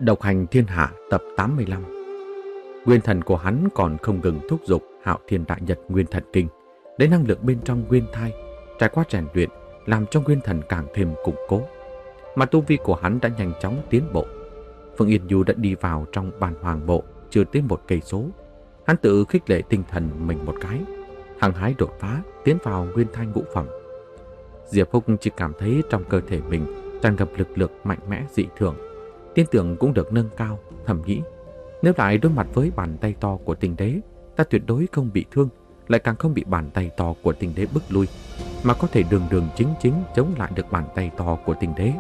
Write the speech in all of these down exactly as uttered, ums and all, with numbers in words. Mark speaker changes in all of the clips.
Speaker 1: Độc hành thiên hạ tập tám mươi lăm. Nguyên thần của hắn còn không ngừng thúc giục Hạo Thiên Đại Nhật Nguyên Thần Kinh, lấy năng lượng bên trong nguyên thai trải qua rèn luyện, làm cho nguyên thần càng thêm củng cố. Mà tu vi của hắn đã nhanh chóng tiến bộ. Phương Yên Nhu đã đi vào trong bàn hoàng bộ chưa tới một cây số. Hắn tự khích lệ tinh thần mình một cái, hăng hái đột phá, tiến vào nguyên thai ngũ phẩm. Diệp Phúc chỉ cảm thấy trong cơ thể mình tràn ngập lực lượng mạnh mẽ dị thường, tin tưởng cũng được nâng cao, thầm nghĩ. Nếu lại đối mặt với bàn tay to của tinh đế, ta tuyệt đối không bị thương, lại càng không bị bàn tay to của tinh đế bức lui, mà có thể đường đường chính chính chống lại được bàn tay to của tinh đế.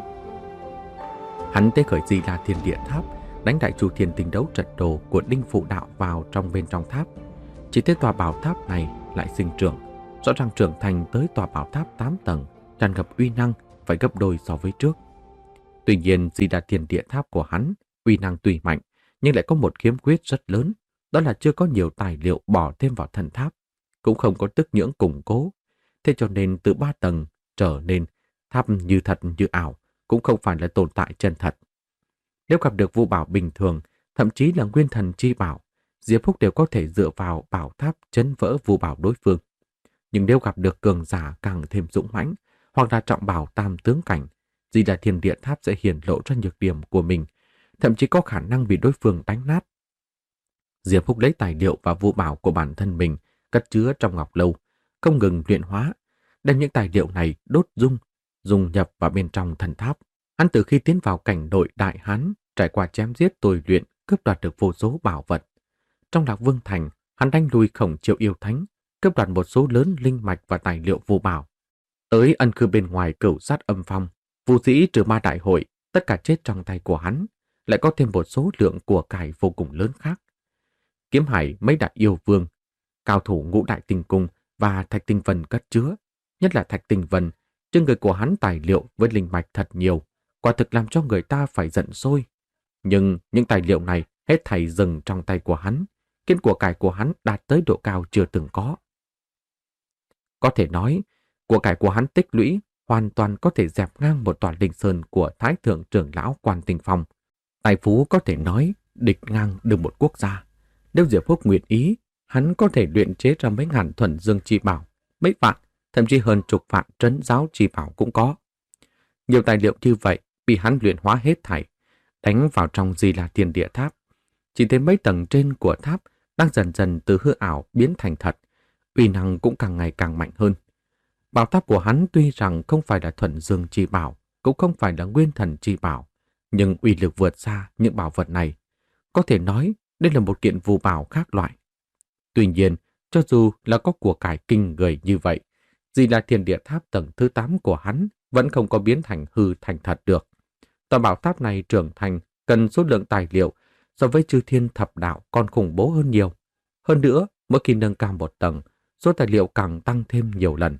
Speaker 1: Hắn tế khởi Di La Thiên Địa Tháp, đánh đại chu thiên tinh đấu trận đồ của Đinh Phụ Đạo vào trong bên trong tháp. Chỉ thấy tòa bảo tháp này lại sinh trưởng, rõ ràng trưởng thành tới tòa bảo tháp tám tầng, tràn ngập uy năng phải gấp đôi so với trước. Tuy nhiên, Di La Thiên Địa Tháp của hắn uy năng tuy mạnh, nhưng lại có một khiếm khuyết rất lớn, đó là chưa có nhiều tài liệu bỏ thêm vào thần tháp, cũng không có tức nhưỡng củng cố. Thế cho nên từ ba tầng trở nên tháp như thật như ảo, cũng không phải là tồn tại chân thật. Nếu gặp được vũ bảo bình thường, thậm chí là nguyên thần chi bảo, Diệp Phúc đều có thể dựa vào bảo tháp chấn vỡ vũ bảo đối phương. Nhưng nếu gặp được cường giả càng thêm dũng mãnh, hoặc là trọng bảo tam tướng cảnh, Di La Thiên Địa Tháp sẽ hiển lộ ra nhược điểm của mình, thậm chí có khả năng bị đối phương đánh nát. Diệp Phúc lấy tài liệu và vũ bảo của bản thân mình cất chứa trong ngọc lâu, không ngừng luyện hóa, đem những tài liệu này đốt dung, dung nhập vào bên trong thần tháp. Hắn từ khi tiến vào cảnh đội Đại Hán, trải qua chém giết tôi luyện, cướp đoạt được vô số bảo vật. Trong Lạc Vương Thành, hắn đánh lui Khổng Triệu yêu thánh, cướp đoạt một số lớn linh mạch và tài liệu vô bảo. Tới ân cư bên ngoài Cửu Sát Âm Phong, vũ sĩ trừ ma đại hội, tất cả chết trong tay của hắn, lại có thêm một số lượng của cải vô cùng lớn khác. Kiếm Hải mấy đại yêu vương, cao thủ ngũ đại tinh cung và Thạch Tinh Vân cất chứa, nhất là Thạch Tinh Vân, trên người của hắn tài liệu với linh mạch thật nhiều, quả thực làm cho người ta phải giận sôi. Nhưng những tài liệu này hết thảy dừng trong tay của hắn, khiến của cải của hắn đạt tới độ cao chưa từng có. Có thể nói, của cải của hắn tích lũy hoàn toàn có thể dẹp ngang một tòa linh sơn của Thái Thượng Trưởng Lão Quan Tinh Phong. Tài phú có thể nói địch ngang được một quốc gia. Nếu Diệp Phúc nguyện ý, hắn có thể luyện chế ra mấy ngàn thuần dương chi bảo, mấy vạn, thậm chí hơn chục vạn trấn giáo chi bảo cũng có. Nhiều tài liệu như vậy bị hắn luyện hóa hết thảy, đánh vào trong Di La Thiên Địa Tháp. Chỉ thấy mấy tầng trên của tháp đang dần dần từ hư ảo biến thành thật, uy năng cũng càng ngày càng mạnh hơn. Bảo tháp của hắn tuy rằng không phải là thuần dương chi bảo, cũng không phải là nguyên thần chi bảo, nhưng uy lực vượt xa những bảo vật này. Có thể nói đây là một kiện phù bảo khác loại. Tuy nhiên, cho dù là có của cải kinh người như vậy, Di La Thiên Địa Tháp tầng thứ tám của hắn vẫn không có biến thành hư thành thật được. Tòa bảo tháp này trưởng thành cần số lượng tài liệu so với chư thiên thập đạo còn khủng bố hơn nhiều. Hơn nữa, mỗi khi nâng cao một tầng, số tài liệu càng tăng thêm nhiều lần.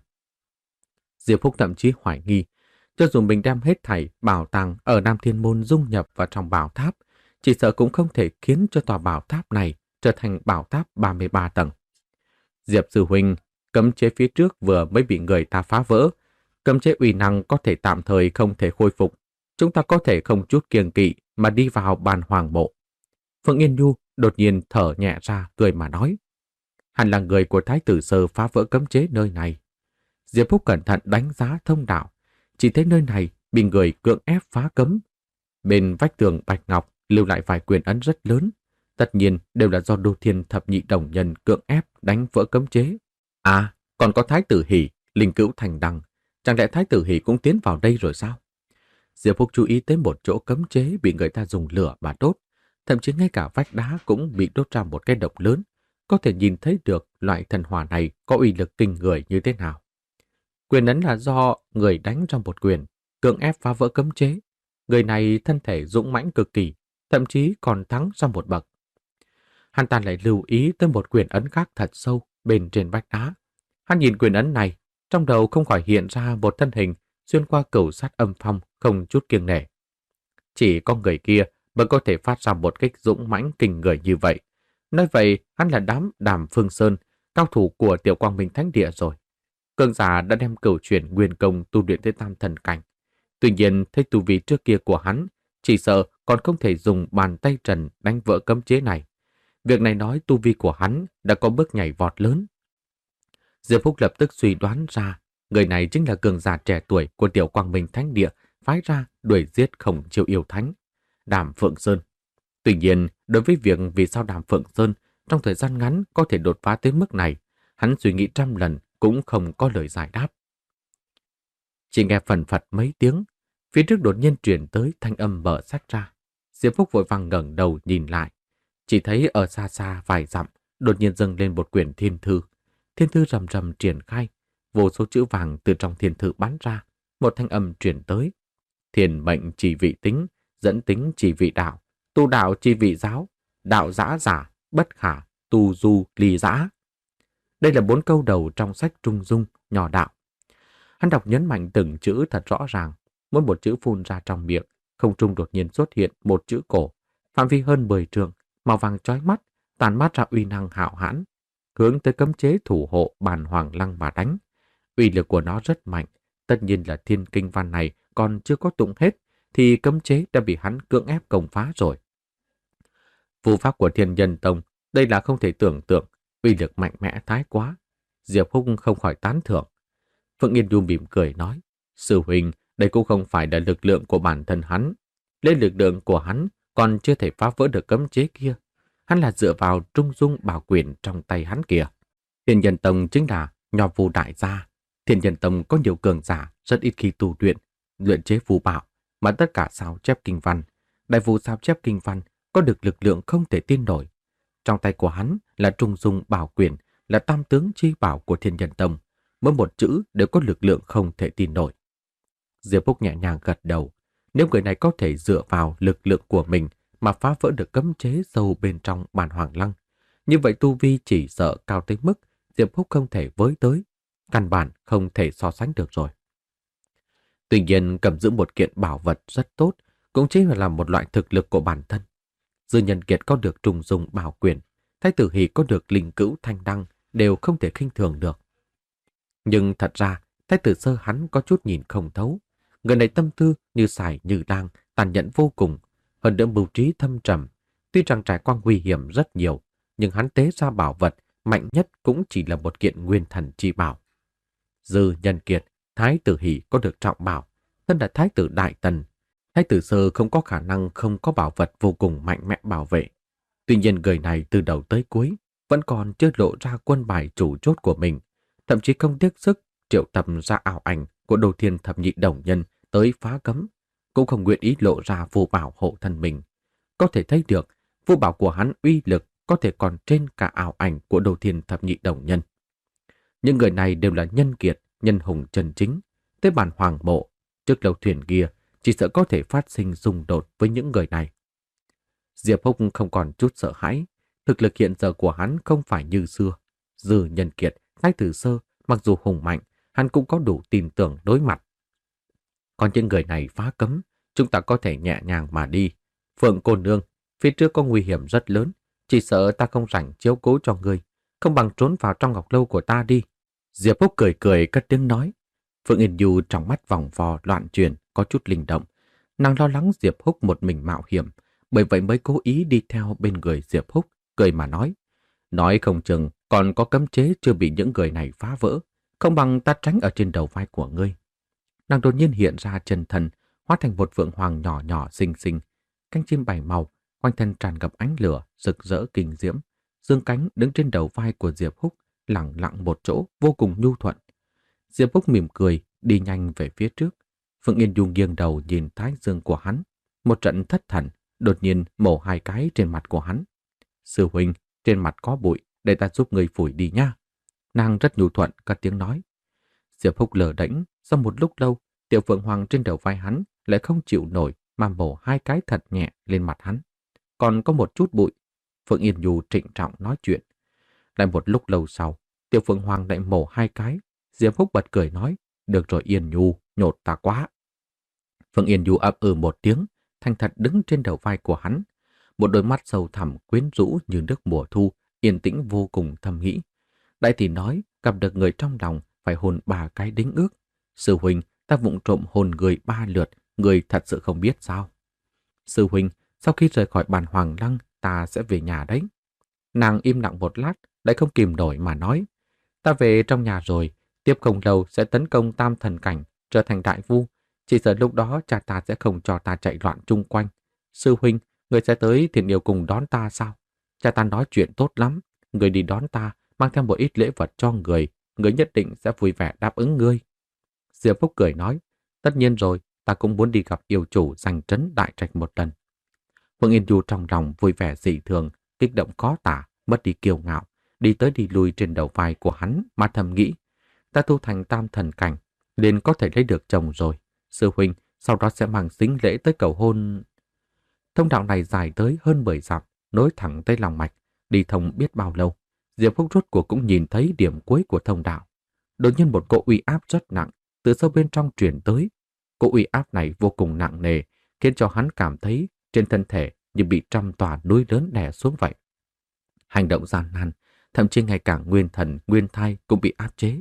Speaker 1: Diệp Phúc thậm chí hoài nghi, cho dù mình đem hết thảy bảo tàng ở Nam Thiên Môn dung nhập vào trong bảo tháp, chỉ sợ cũng không thể khiến cho tòa bảo tháp này trở thành bảo tháp ba mươi ba tầng. Diệp sư huynh, cấm chế phía trước vừa mới bị người ta phá vỡ, cấm chế uy năng có thể tạm thời không thể khôi phục, chúng ta có thể không chút kiêng kỵ mà đi vào bàn hoàng bộ. Phương Yên Nhu đột nhiên thở nhẹ ra cười mà nói, hắn là người của Thái tử Sơ phá vỡ cấm chế nơi này. Diệp Phúc cẩn thận đánh giá thông đạo, chỉ thấy nơi này bị người cưỡng ép phá cấm. Bên vách tường bạch ngọc lưu lại vài quyền ấn rất lớn, tất nhiên đều là do Đô Thiên Thập Nhị Đồng Nhân cưỡng ép đánh vỡ cấm chế. À, còn có Thái tử Hỷ, linh cữu thành đăng, chẳng lẽ Thái tử Hỷ cũng tiến vào đây rồi sao? Diệp Phúc chú ý tới một chỗ cấm chế bị người ta dùng lửa mà đốt, thậm chí ngay cả vách đá cũng bị đốt ra một cái độc lớn, có thể nhìn thấy được loại thần hỏa này có uy lực kinh người như thế nào. Quyền ấn là do người đánh trong một quyền, cưỡng ép phá vỡ cấm chế. Người này thân thể dũng mãnh cực kỳ, thậm chí còn thắng sang một bậc. Hắn ta lại lưu ý tới một quyền ấn khác thật sâu bên trên vách đá. Hắn nhìn quyền ấn này, trong đầu không khỏi hiện ra một thân hình xuyên qua Cửu Sát Âm Phong không chút kiêng nể. Chỉ có người kia mới có thể phát ra một cách dũng mãnh kinh người như vậy. Nói vậy, hắn là đám Đàm Phương Sơn, cao thủ của Tiểu Quang Minh Thánh Địa rồi. Cường giả đã đem cửu chuyển nguyên công tu luyện tới tam thần cảnh. Tuy nhiên, thấy tu vi trước kia của hắn chỉ sợ còn không thể dùng bàn tay trần đánh vỡ cấm chế này. Việc này nói tu vi của hắn đã có bước nhảy vọt lớn. Diệp Phúc lập tức suy đoán ra, người này chính là cường giả trẻ tuổi của Tiểu Quang Minh Thánh Địa phái ra đuổi giết Khổng Chiêu yêu thánh, Đàm Phượng Sơn. Tuy nhiên, đối với việc vì sao Đàm Phượng Sơn trong thời gian ngắn có thể đột phá tới mức này, hắn suy nghĩ trăm lần cũng không có lời giải đáp. Chỉ nghe phần phật mấy tiếng, phía trước đột nhiên truyền tới thanh âm mở sách ra. Diệp Phúc vội vàng ngẩng đầu nhìn lại, chỉ thấy ở xa xa vài dặm đột nhiên dâng lên một quyển thiên thư. Thiên thư rầm rầm triển khai, vô số chữ vàng từ trong thiên thư bắn ra, một thanh âm truyền tới. Thiền mệnh chỉ vị tính, dẫn tính chỉ vị đạo, tu đạo chỉ vị giáo, đạo giã giả, bất khả, tu du ly giã. Đây là bốn câu đầu trong sách Trung Dung, nhỏ đạo. Hắn đọc nhấn mạnh từng chữ thật rõ ràng, mỗi một chữ phun ra trong miệng, không trung đột nhiên xuất hiện một chữ cổ, phạm vi hơn mười trượng, màu vàng chói mắt, tàn mát ra uy năng hạo hãn, hướng tới cấm chế thủ hộ Bàn Hoàng Lăng mà đánh. Uy lực của nó rất mạnh, tất nhiên là thiên kinh văn này còn chưa có tụng hết, thì cấm chế đã bị hắn cưỡng ép công phá rồi. Phù pháp của Thiên Nhân Tông, đây là không thể tưởng tượng, uy lực mạnh mẽ thái quá. Diệp Húc không khỏi tán thưởng. Phượng Yên Du mỉm cười nói, sư huynh, đây cũng không phải là lực lượng của bản thân hắn. Lấy lực lượng của hắn còn chưa thể phá vỡ được cấm chế kia. Hắn là dựa vào trung dung bảo quyền trong tay hắn kìa. Thiên Nhân Tông chính là nho vu đại gia. Thiên Nhân Tông có nhiều cường giả, rất ít khi tu luyện, luyện chế phù bảo, mà tất cả sao chép kinh văn. Đại vụ sao chép kinh văn có được lực lượng không thể tin nổi. Trong tay của hắn là trung dung bảo quyền, là tam tướng chi bảo của Thiên Nhân Tông. Mỗi một chữ đều có lực lượng không thể tin nổi. Diệp Phúc nhẹ nhàng gật đầu. Nếu người này có thể dựa vào lực lượng của mình mà phá vỡ được cấm chế sâu bên trong Bàn Hoàng Lăng, như vậy tu vi chỉ sợ cao tới mức Diệp Phúc không thể với tới, căn bản không thể so sánh được rồi. Tuy nhiên, cầm giữ một kiện bảo vật rất tốt cũng chính là một loại thực lực của bản thân. Dư Nhân Kiệt có được trùng dung bảo quyền, Thái tử Hỷ có được linh cữu thanh đăng, đều không thể khinh thường được. Nhưng thật ra, Thái tử Sơ hắn có chút nhìn không thấu. Người này tâm tư như sải như đang, tàn nhẫn vô cùng, hơn nữa mưu trí thâm trầm. Tuy rằng trải qua nguy hiểm rất nhiều, nhưng hắn tế ra bảo vật mạnh nhất cũng chỉ là một kiện nguyên thần chi bảo. Dư Nhân Kiệt, Thái tử Hỷ có được trọng bảo, thân là Thái tử Đại Tần. Thái tử Sơ không có khả năng không có bảo vật vô cùng mạnh mẽ bảo vệ. Tuy nhiên người này từ đầu tới cuối vẫn còn chưa lộ ra quân bài chủ chốt của mình, thậm chí không tiếc sức triệu tập ra ảo ảnh của Đồ Thiên Thập Nhị Đồng Nhân tới phá cấm, cũng không nguyện ý lộ ra phù bảo hộ thân mình. Có thể thấy được, phù bảo của hắn uy lực có thể còn trên cả ảo ảnh của Đồ Thiên Thập Nhị Đồng Nhân. Những người này đều là nhân kiệt, nhân hùng chân chính. Tới bản hoàng mộ, trước lâu thuyền kia, chỉ sợ có thể phát sinh xung đột với những người này. Diệp Húc không còn chút sợ hãi, thực lực hiện giờ của hắn không phải như xưa. Dư Nhân Kiệt, Thái tử Sơ, mặc dù hùng mạnh, hắn cũng có đủ tin tưởng đối mặt. Còn những người này phá cấm, chúng ta có thể nhẹ nhàng mà đi. Phượng cô nương, phía trước có nguy hiểm rất lớn, chỉ sợ ta không rảnh chiếu cố cho ngươi, không bằng trốn vào trong ngọc lâu của ta đi. Diệp Húc cười cười cất tiếng nói. Phượng Yên Du trong mắt vòng vò loạn chuyển, có chút linh động. Nàng lo lắng Diệp Húc một mình mạo hiểm, bởi vậy mới cố ý đi theo bên người Diệp Húc, cười mà nói. Nói không chừng còn có cấm chế chưa bị những người này phá vỡ, không bằng ta tránh ở trên đầu vai của ngươi. Nàng đột nhiên hiện ra chân thần, hóa thành một phượng hoàng nhỏ nhỏ xinh xinh, cánh chim bảy màu, quanh thân tràn ngập ánh lửa, rực rỡ kinh diễm, dương cánh đứng trên đầu vai của Diệp Húc, lặng lặng một chỗ, vô cùng nhu thuận. Diệp Húc mỉm cười, đi nhanh về phía trước. Phượng Yên Du nghiêng đầu nhìn thái dương của hắn, một trận thất thần, đột nhiên mổ hai cái trên mặt của hắn. Sư huynh, trên mặt có bụi, để ta giúp người phủi đi nha. Nàng rất nhu thuận, cất tiếng nói. Diệp Húc lờ đễnh, sau một lúc lâu, tiểu phượng hoàng trên đầu vai hắn lại không chịu nổi mà mổ hai cái thật nhẹ lên mặt hắn. Còn có một chút bụi. Phượng Yên Du trịnh trọng nói chuyện. Lại một lúc lâu sau, tiểu phượng hoàng lại mổ hai cái. Diệp Húc bật cười nói, được rồi Yên Du, nhột ta quá. Phượng Yên Du ậm ừ một tiếng, thành thật đứng trên đầu vai của hắn. Một đôi mắt sâu thẳm quyến rũ như nước mùa thu, yên tĩnh vô cùng thầm nghĩ. Đại tỷ nói, gặp được người trong lòng phải hôn ba cái đính ước. Sư huynh, ta vụng trộm hôn người ba lượt, người thật sự không biết sao. Sư huynh, sau khi rời khỏi bàn Hoàng Lăng, ta sẽ về nhà đấy. Nàng im lặng một lát, lại không kìm nổi mà nói. Ta về trong nhà rồi, tiếp không lâu sẽ tấn công Tam Thần Cảnh, trở thành đại vu. Chỉ sợ lúc đó cha ta sẽ không cho ta chạy loạn chung quanh. Sư huynh, người sẽ tới Thiện Yêu cùng đón ta sao? Cha ta nói chuyện tốt lắm. Người đi đón ta, mang theo một ít lễ vật cho người. Người nhất định sẽ vui vẻ đáp ứng ngươi. Diệp Phúc cười nói, tất nhiên rồi, ta cũng muốn đi gặp yêu chủ giành trấn đại trạch một lần. Phương Yên Du trong lòng vui vẻ dị thường, kích động khó tả, mất đi kiêu ngạo, đi tới đi lui trên đầu vai của hắn mà thầm nghĩ, ta tu thành Tam Thần Cảnh, liền có thể lấy được chồng rồi. Sư huynh, sau đó sẽ mang sính lễ tới cầu hôn. Thông đạo này dài tới hơn mười dặm, nối thẳng tới lòng mạch, đi thông biết bao lâu. Diệp Phúc rốt cuộc cũng nhìn thấy điểm cuối của thông đạo. Đột nhiên một cỗ uy áp rất nặng từ sâu bên trong truyền tới. Cỗ uy áp này vô cùng nặng nề, khiến cho hắn cảm thấy trên thân thể như bị trăm tòa núi lớn đè xuống vậy. Hành động gian nan, thậm chí ngay cả nguyên thần, nguyên thai cũng bị áp chế.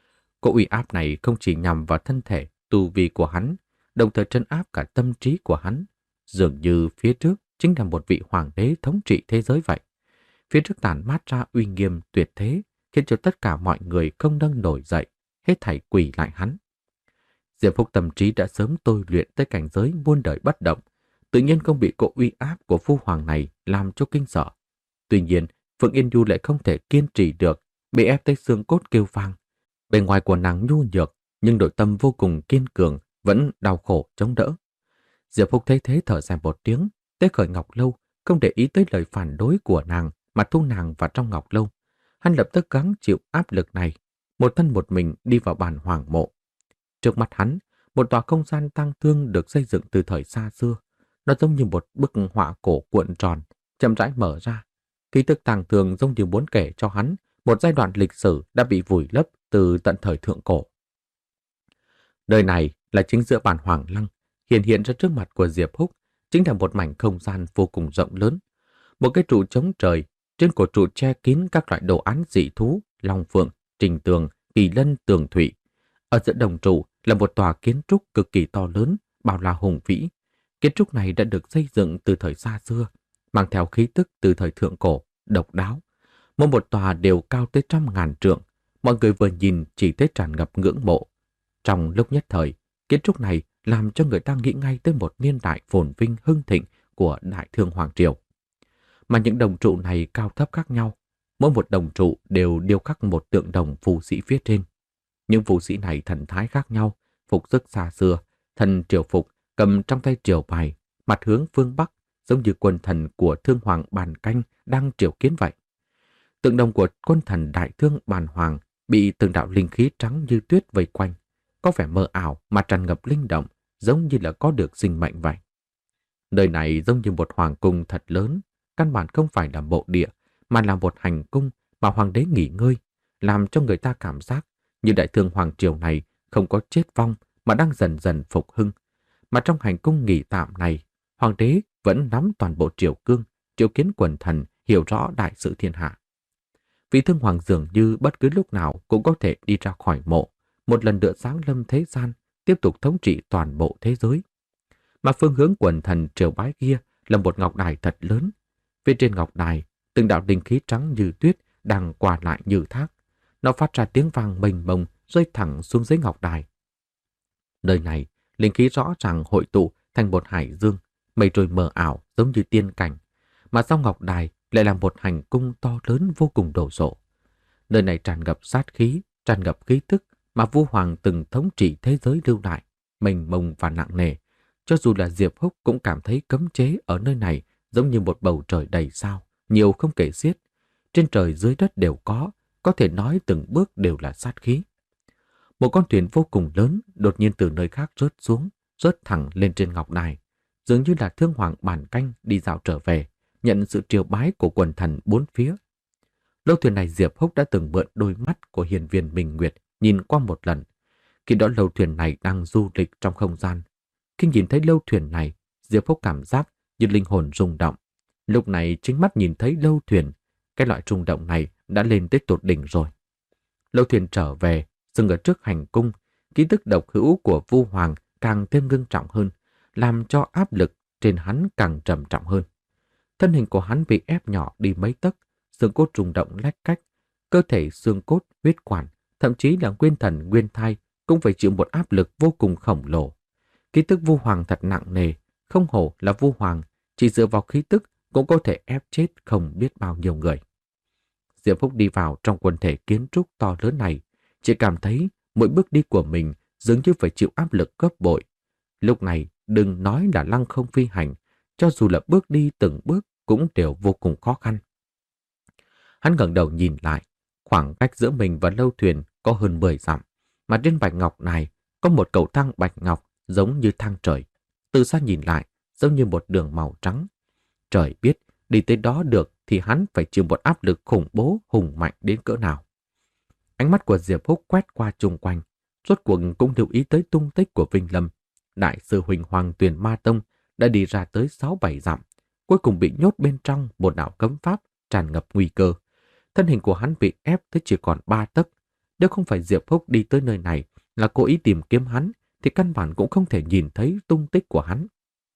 Speaker 1: Cỗ uy áp này không chỉ nhằm vào thân thể, tu vi của hắn, đồng thời trấn áp cả tâm trí của hắn. Dường như phía trước chính là một vị hoàng đế thống trị thế giới vậy. Phía trước tản mát ra uy nghiêm tuyệt thế, khiến cho tất cả mọi người không nâng nổi dậy, hết thảy quỳ lại hắn. Diệp Phúc tâm trí đã sớm tôi luyện tới cảnh giới muôn đời bất động, tự nhiên không bị cỗ uy áp của phu hoàng này làm cho kinh sợ. Tuy nhiên, Phượng Yên Du lại không thể kiên trì được, bị ép tới xương cốt kêu vang. Bề ngoài của nàng nhu nhược, nhưng nội tâm vô cùng kiên cường, vẫn đau khổ chống đỡ. Diệp Phúc thấy thế thở dài một tiếng, tế khởi Ngọc Lâu, không để ý tới lời phản đối của nàng mà thu nàng vào trong Ngọc Lâu. Hắn lập tức gắng chịu áp lực này, một thân một mình đi vào bàn hoàng mộ. Trước mắt hắn, một tòa không gian tang thương được xây dựng từ thời xa xưa. Nó giống như một bức họa cổ cuộn tròn, chậm rãi mở ra. Ký tức tang thương giống như muốn kể cho hắn một giai đoạn lịch sử đã bị vùi lấp từ tận thời thượng cổ. Nơi này là chính giữa bàn Hoàng Lăng, hiện hiện ra trước mặt của Diệp Húc, chính là một mảnh không gian vô cùng rộng lớn. Một cái trụ chống trời, trên cổ trụ che kín các loại đồ án dị thú, long phượng, trình tường, kỳ lân, tường thủy. Ở giữa đồng trụ là một tòa kiến trúc cực kỳ to lớn, bao la hùng vĩ. Kiến trúc này đã được xây dựng từ thời xa xưa, mang theo khí tức từ thời thượng cổ, độc đáo. Mỗi một tòa đều cao tới trăm ngàn trượng, mọi người vừa nhìn chỉ thấy tràn ngập ngưỡng mộ. Trong lúc nhất thời, kiến trúc này làm cho người ta nghĩ ngay tới một niên đại phồn vinh hưng thịnh của Đại Thương Hoàng Triều. Mà những đồng trụ này cao thấp khác nhau, mỗi một đồng trụ đều điêu khắc một tượng đồng phù sĩ phía trên. Những phù sĩ này thần thái khác nhau, phục sức xa xưa, thân triều phục cầm trong tay triều bài, mặt hướng phương Bắc, giống như quân thần của Thương Hoàng Bàn Canh đang triều kiến vậy. Tượng đồng của quân thần Đại Thương Bàn Hoàng bị từng đạo linh khí trắng như tuyết vây quanh, có vẻ mơ ảo mà tràn ngập linh động, giống như là có được sinh mệnh vậy. Nơi này giống như một hoàng cung thật lớn, căn bản không phải là mộ địa, mà là một hành cung mà hoàng đế nghỉ ngơi, làm cho người ta cảm giác như Đại Thương Hoàng Triều này không có chết vong mà đang dần dần phục hưng. Mà trong hành cung nghỉ tạm này, hoàng đế vẫn nắm toàn bộ triều cương, triệu kiến quần thần, hiểu rõ đại sự thiên hạ. Vị Thương Hoàng dường như bất cứ lúc nào cũng có thể đi ra khỏi mộ, một lần nữa giáng lâm thế gian, tiếp tục thống trị toàn bộ thế giới. Mà phương hướng quần thần triều bái kia là một ngọc đài thật lớn. Phía trên ngọc đài, từng đạo linh khí trắng như tuyết đang qua lại như thác. Nó phát ra tiếng vang mênh mông rơi thẳng xuống dưới ngọc đài. Nơi này, linh khí rõ ràng hội tụ thành một hải dương, mây trôi mờ ảo giống như tiên cảnh. Mà sau ngọc đài lại là một hành cung to lớn vô cùng đồ sộ. Nơi này tràn ngập sát khí, tràn ngập khí tức mà vua hoàng từng thống trị thế giới lưu lại, mênh mông và nặng nề. Cho dù là Diệp Húc cũng cảm thấy cấm chế ở nơi này giống như một bầu trời đầy sao, nhiều không kể xiết. Trên trời dưới đất đều có, có thể nói từng bước đều là sát khí. Một con thuyền vô cùng lớn đột nhiên từ nơi khác rớt xuống, rớt thẳng lên trên ngọc đài, dường như là Thương Hoàng Bàn Canh đi dạo trở về, nhận sự triều bái của quần thần bốn phía. Lâu thuyền này Diệp Húc đã từng mượn đôi mắt của hiền viên Minh Nguyệt nhìn qua một lần. Khi đó lâu thuyền này đang du lịch trong không gian. Khi nhìn thấy lâu thuyền này, Diệp Húc cảm giác như linh hồn rung động. Lúc này chính mắt nhìn thấy lâu thuyền, cái loại rung động này đã lên tới tột đỉnh rồi. Lâu thuyền trở về, dừng ở trước hành cung, ký tức độc hữu của Vu Hoàng càng thêm ngưng trọng hơn, làm cho áp lực trên hắn càng trầm trọng hơn. Thân hình của hắn bị ép nhỏ đi mấy tấc, xương cốt rung động lách cách, cơ thể xương cốt, huyết quản, thậm chí là nguyên thần nguyên thai cũng phải chịu một áp lực vô cùng khổng lồ. Khí tức vu hoàng thật nặng nề, không hổ là vu hoàng, chỉ dựa vào khí tức cũng có thể ép chết không biết bao nhiêu người. Diệp Phúc đi vào trong quần thể kiến trúc to lớn này, chỉ cảm thấy mỗi bước đi của mình dường như phải chịu áp lực gấp bội. Lúc này đừng nói là lăng không phi hành, cho dù là bước đi từng bước cũng đều vô cùng khó khăn. Hắn ngẩng đầu nhìn lại, khoảng cách giữa mình và lâu thuyền có hơn mười dặm, mà trên bạch ngọc này có một cầu thang bạch ngọc giống như thang trời. Từ xa nhìn lại, giống như một đường màu trắng. Trời biết, đi tới đó được thì hắn phải chịu một áp lực khủng bố hùng mạnh đến cỡ nào. Ánh mắt của Diệp Húc quét qua chung quanh, rốt cuộc cũng lưu ý tới tung tích của Vinh Lâm. Đại sư huynh Hoàng Tuyền Ma Tông đã đi ra tới sáu bảy dặm, cuối cùng bị nhốt bên trong một đạo cấm pháp tràn ngập nguy cơ. Thân hình của hắn bị ép tới chỉ còn ba tấc. Nếu không phải Diệp Húc đi tới nơi này là cố ý tìm kiếm hắn, thì căn bản cũng không thể nhìn thấy tung tích của hắn.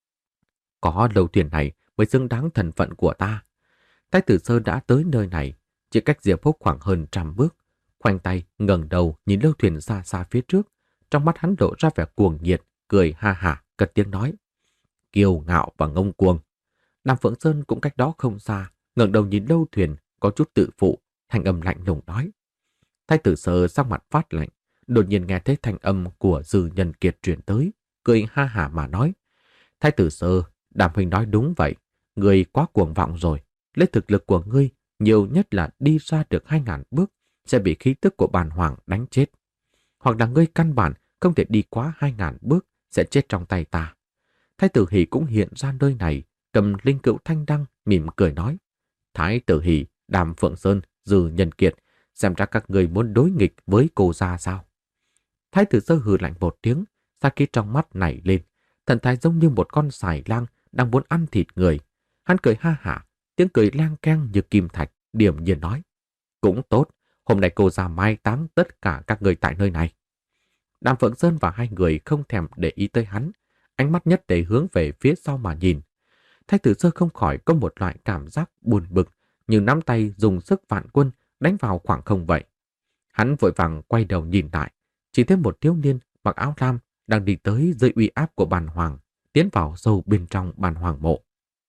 Speaker 1: Có lâu thuyền này mới xứng đáng thần phận của ta. Thái tử Sơn đã tới nơi này, chỉ cách Diệp Húc khoảng hơn trăm bước. Khoanh tay, ngẩng đầu nhìn lâu thuyền xa xa phía trước. Trong mắt hắn lộ ra vẻ cuồng nhiệt, cười ha hả, cất tiếng nói. Kiêu ngạo và ngông cuồng. Nam Phượng Sơn cũng cách đó không xa, ngẩng đầu nhìn lâu thuyền, có chút tự phụ, thanh âm lạnh lùng nói. Thái tử Sơ sắc mặt phát lạnh, đột nhiên nghe thấy thanh âm của Dư Nhân Kiệt truyền tới, cười ha hả mà nói. Thái tử Sơ, Đàm huynh nói đúng vậy, ngươi quá cuồng vọng rồi. Lấy thực lực của ngươi, nhiều nhất là đi ra được hai ngàn bước, sẽ bị khí tức của bàn hoàng đánh chết. Hoặc là ngươi căn bản không thể đi quá hai ngàn bước, sẽ chết trong tay ta. Thái tử Hỷ cũng hiện ra nơi này, cầm linh cữu thanh đăng, mỉm cười nói. Thái tử Hỷ, Đàm Phượng Sơn, Dư Nhân Kiệt, xem ra các người muốn đối nghịch với cô gia sao? Thái tử Sơ hừ lạnh một tiếng, sát khí trong mắt nảy lên, thần thái giống như một con sải lang đang muốn ăn thịt người. Hắn cười ha hả, tiếng cười lang keng như kim thạch, điềm nhiên nói. Cũng tốt, hôm nay cô gia mai táng tất cả các người tại nơi này. Đàm Phượng Sơn và hai người không thèm để ý tới hắn, ánh mắt nhất để hướng về phía sau mà nhìn. Thái tử Sơ không khỏi có một loại cảm giác buồn bực, như nắm tay dùng sức vạn quân đánh vào khoảng không vậy. Hắn vội vàng quay đầu nhìn lại, chỉ thấy một thiếu niên mặc áo lam đang đi tới dưới uy áp của bàn hoàng, tiến vào sâu bên trong bàn hoàng mộ.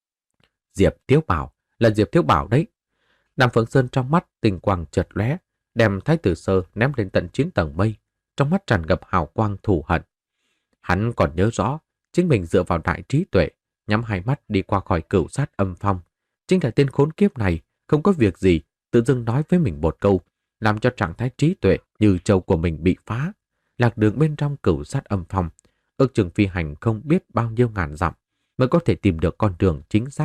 Speaker 1: Diệp Thiếu Bảo, là Diệp Thiếu Bảo đấy. Đàm Phượng Sơn trong mắt tình quang chợt lóe, đem Thái tử Sơ ném lên tận chín tầng mây, trong mắt tràn ngập hào quang thù hận. Hắn còn nhớ rõ, chính mình dựa vào đại trí tuệ, nhắm hai mắt đi qua khỏi cửu sát âm phong. Chính là tên khốn kiếp này, không có việc gì, tự dưng nói với mình một câu, làm cho trạng thái trí tuệ như châu của mình bị phá. Lạc đường bên trong cửu sát âm phong, ước chừng phi hành không biết bao nhiêu ngàn dặm mới có thể tìm được con đường chính xác.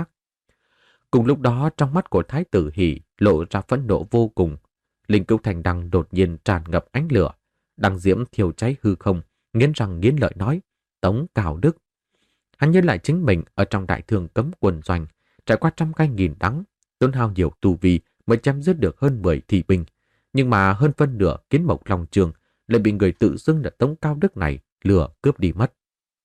Speaker 1: Cùng lúc đó, trong mắt của Thái tử Hỷ lộ ra phẫn nộ vô cùng. Linh cữu thành đăng đột nhiên tràn ngập ánh lửa, đăng diễm thiêu cháy hư không, nghiến răng nghiến lợi nói, Tống Cao Đức. Hắn nhớ lại chính mình ở trong đại thương cấm quân doanh, trải qua trăm cay nghìn đắng, tốn hao nhiều tu vi mới chém giết được hơn mười thị binh, nhưng mà hơn phân nửa Kiến Mộc Long Trường lại bị người tự xưng là Tống Cao Đức này lừa cướp đi mất.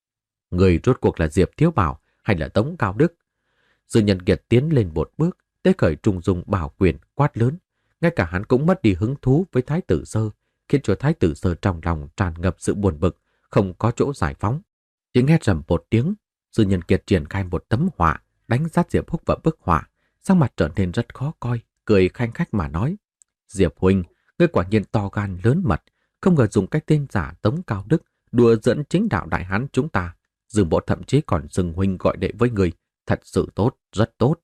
Speaker 1: Người rốt cuộc là Diệp Thiếu Bảo hay là Tống Cao Đức? Dư Nhân Kiệt tiến lên một bước, tế khởi trùng dùng bảo quyền quát lớn, ngay cả hắn cũng mất đi hứng thú với Thái tử Sơ, khiến cho Thái tử Sơ trong lòng tràn ngập sự buồn bực, không có chỗ giải phóng. Chỉ nghe rầm một tiếng, Dư Nhân Kiệt triển khai một tấm họa, đánh sát Diệp Húc vào bức họa, sắc mặt trở nên rất khó coi, cười khanh khách mà nói: Diệp huynh, ngươi quả nhiên to gan lớn mật, không ngờ dùng cái tên giả Tống Cao Đức đùa dẫn chính đạo đại hán chúng ta. Dư Mỗ thậm chí còn xưng huynh gọi đệ với người, thật sự tốt, rất tốt.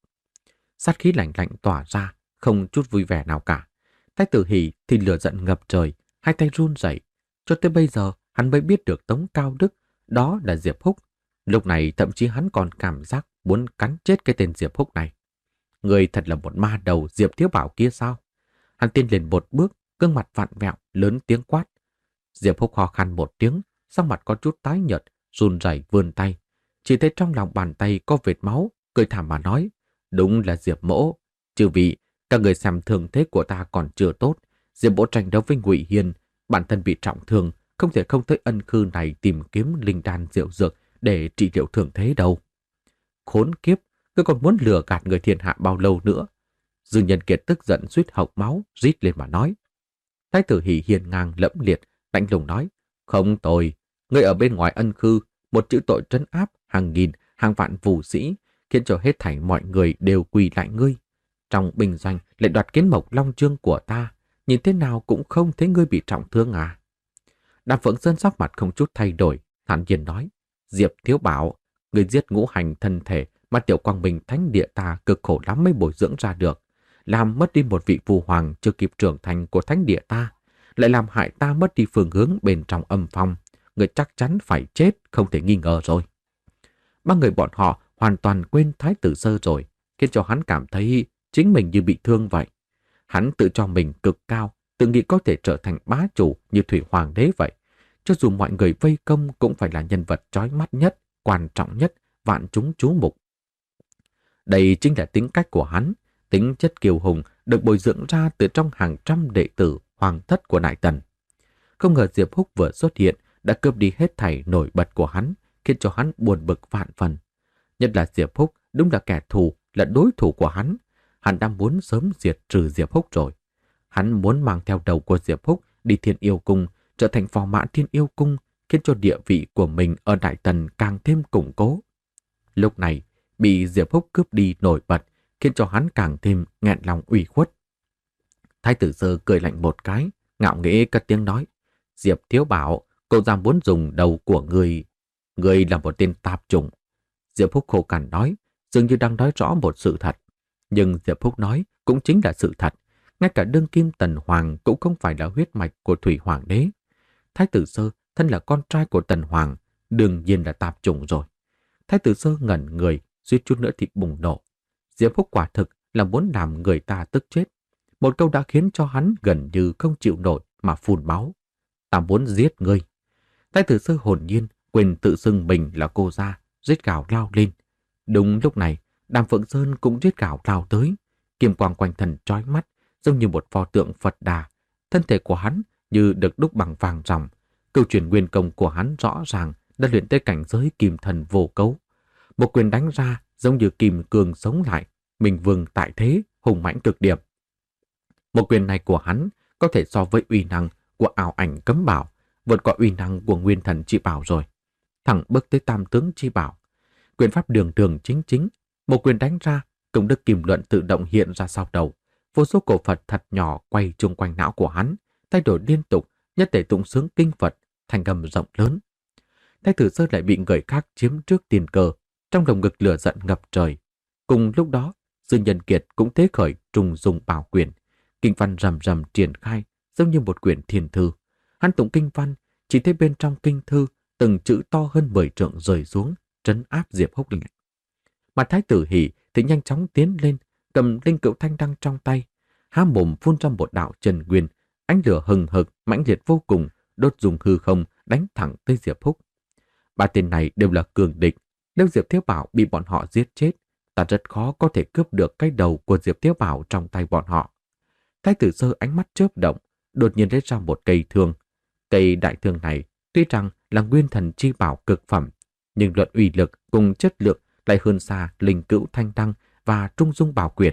Speaker 1: Sát khí lạnh lạnh tỏa ra, không chút vui vẻ nào cả. Thái tử Hỷ thì lửa giận ngập trời, hai tay run rẩy. Cho tới bây giờ, hắn mới biết được Tống Cao Đức đó là Diệp Húc. Lúc này thậm chí hắn còn cảm giác muốn cắn chết cái tên Diệp Húc này. Người thật là một ma đầu Diệp Thiếu Bảo kia sao? Hắn tiến lên một bước, gương mặt vặn vẹo, lớn tiếng quát. Diệp Húc ho khan một tiếng, sắc mặt có chút tái nhợt, run rẩy vươn tay. Chỉ thấy trong lòng bàn tay có vệt máu, cười thảm mà nói. Đúng là Diệp Mỗ. Chư vị, các người xem thương thế của ta còn chưa tốt. Diệp Mỗ tranh đấu với Ngụy Hiên, bản thân bị trọng thương, không thể không tới ân khư này tìm kiếm linh đan diệu dược để trị liệu thương thế đâu. khốn kiếp, ngươi còn muốn lừa gạt người thiên hạ bao lâu nữa? Dương Nhân Kiệt tức giận suýt hộc máu, rít lên mà nói. Thái tử Hỷ hiền ngang lẫm liệt, lạnh lùng nói, không tồi, ngươi ở bên ngoài ân khư, một chữ tội trấn áp hàng nghìn, hàng vạn vũ sĩ, khiến cho hết thảy mọi người đều quỳ lại ngươi. Trong binh doanh lại đoạt kiến mộc long chương của ta, nhìn thế nào cũng không thấy ngươi bị trọng thương à. Đàm Phượng Sơn sắc mặt không chút thay đổi, thản nhiên nói, Diệp Thiếu Bảo, ngươi giết ngũ hành thân thể mà Tiểu Quang Minh thánh địa ta cực khổ lắm mới bồi dưỡng ra được, làm mất đi một vị phù hoàng chưa kịp trưởng thành của thánh địa ta, lại làm hại ta mất đi phương hướng bên trong âm phong, người chắc chắn phải chết không thể nghi ngờ rồi. Ba người bọn họ hoàn toàn quên Thái tử Sơ rồi, khiến cho hắn cảm thấy chính mình như bị thương vậy. Hắn tự cho mình cực cao, tự nghĩ có thể trở thành bá chủ như Thủy Hoàng đế vậy. Cho dù mọi người vây công cũng phải là nhân vật chói mắt nhất, quan trọng nhất, vạn chúng chú mục. Đây chính là tính cách của hắn, tính chất kiêu hùng được bồi dưỡng ra từ trong hàng trăm đệ tử hoàng thất của Đại Tần. Không ngờ Diệp Húc vừa xuất hiện đã cướp đi hết thảy nổi bật của hắn, khiến cho hắn buồn bực vạn phần. Nhất là Diệp Húc đúng là kẻ thù, là đối thủ của hắn. Hắn đang muốn sớm diệt trừ Diệp Húc rồi. Hắn muốn mang theo đầu của Diệp Húc đi Thiên Yêu Cung, trở thành phò mã Thiên Yêu Cung, khiến cho địa vị của mình ở Đại Tần càng thêm củng cố. Lúc này, bị Diệp Húc cướp đi nổi bật, khiến cho hắn càng thêm nghẹn lòng ủy khuất. Thái tử Sơ cười lạnh một cái, ngạo nghễ cất tiếng nói, Diệp Thiếu Bảo, cậu dám muốn dùng đầu của người. Người là một tên tạp chủng. Diệp Húc khô cằn nói, dường như đang nói rõ một sự thật. Nhưng Diệp Húc nói cũng chính là sự thật. Ngay cả đương kim Tần Hoàng cũng không phải là huyết mạch của Thủy Hoàng đế. Thái tử Sơ thân là con trai của Tần Hoàng, đương nhiên là tạp chủng rồi. Thái tử Sơ ngẩn người, suýt chút nữa thì bùng nổ. Diệp Húc quả thực là muốn làm người ta tức chết. Một câu đã khiến cho hắn gần như không chịu nổi mà phun máu. Ta muốn giết ngươi. Thái tử Sơ hồn nhiên quên tự xưng mình là cô gia, giết gào lao lên. Đúng lúc này, Đàm Phượng Sơn cũng giết gào lao tới. Kim quang quanh thân chói mắt, giống như một pho tượng Phật Đà. Thân thể của hắn như được đúc bằng vàng ròng. Câu chuyện nguyên công của hắn rõ ràng đã luyện tới cảnh giới kim thần vô cấu. Một quyền đánh ra giống như kim cương sống lại, mình vương tại thế, hùng mãnh cực điểm. Một quyền này của hắn có thể so với uy năng của ảo ảnh cấm bảo, vượt qua uy năng của nguyên thần chi bảo rồi. Thẳng bước tới tam tướng chi bảo. Quyền pháp đường đường chính chính, một quyền đánh ra, công đức kim luận tự động hiện ra sau đầu. Vô số cổ Phật thật nhỏ quay chung quanh não của hắn, thay đổi liên tục, nhất thể tụng sướng kinh Phật, thành âm rộng lớn. Thái tử Sơ lại bị người khác chiếm trước tiền cờ, trong lồng ngực lửa giận ngập trời. Cùng lúc đó, Dương Nhân Kiệt cũng thế khởi trùng dùng bảo quyền. Kinh văn rầm rầm triển khai, giống như một quyển thiền thư. Hắn tụng kinh văn, chỉ thấy bên trong kinh thư từng chữ to hơn mười trượng rơi xuống, trấn áp Diệp Húc lại. Mà Thái tử Hỷ thì nhanh chóng tiến lên, cầm linh cữu thanh đăng trong tay, há mồm phun ra một đạo trần nguyên, ánh lửa hừng hực mãnh liệt vô cùng, đốt dùng hư không đánh thẳng tới Diệp Húc. Ba tên này đều là cường địch, nếu Diệp Thiếu Bảo bị bọn họ giết chết, ta rất khó có thể cướp được cái đầu của Diệp Thiếu Bảo trong tay bọn họ. Thái tử Sơ ánh mắt chớp động, đột nhiên lấy ra một cây thương. Cây đại thương này tuy rằng là nguyên thần chi bảo cực phẩm, nhưng luận uy lực cùng chất lượng lại hơn xa linh cữu thanh đăng và trung dung bảo quyền.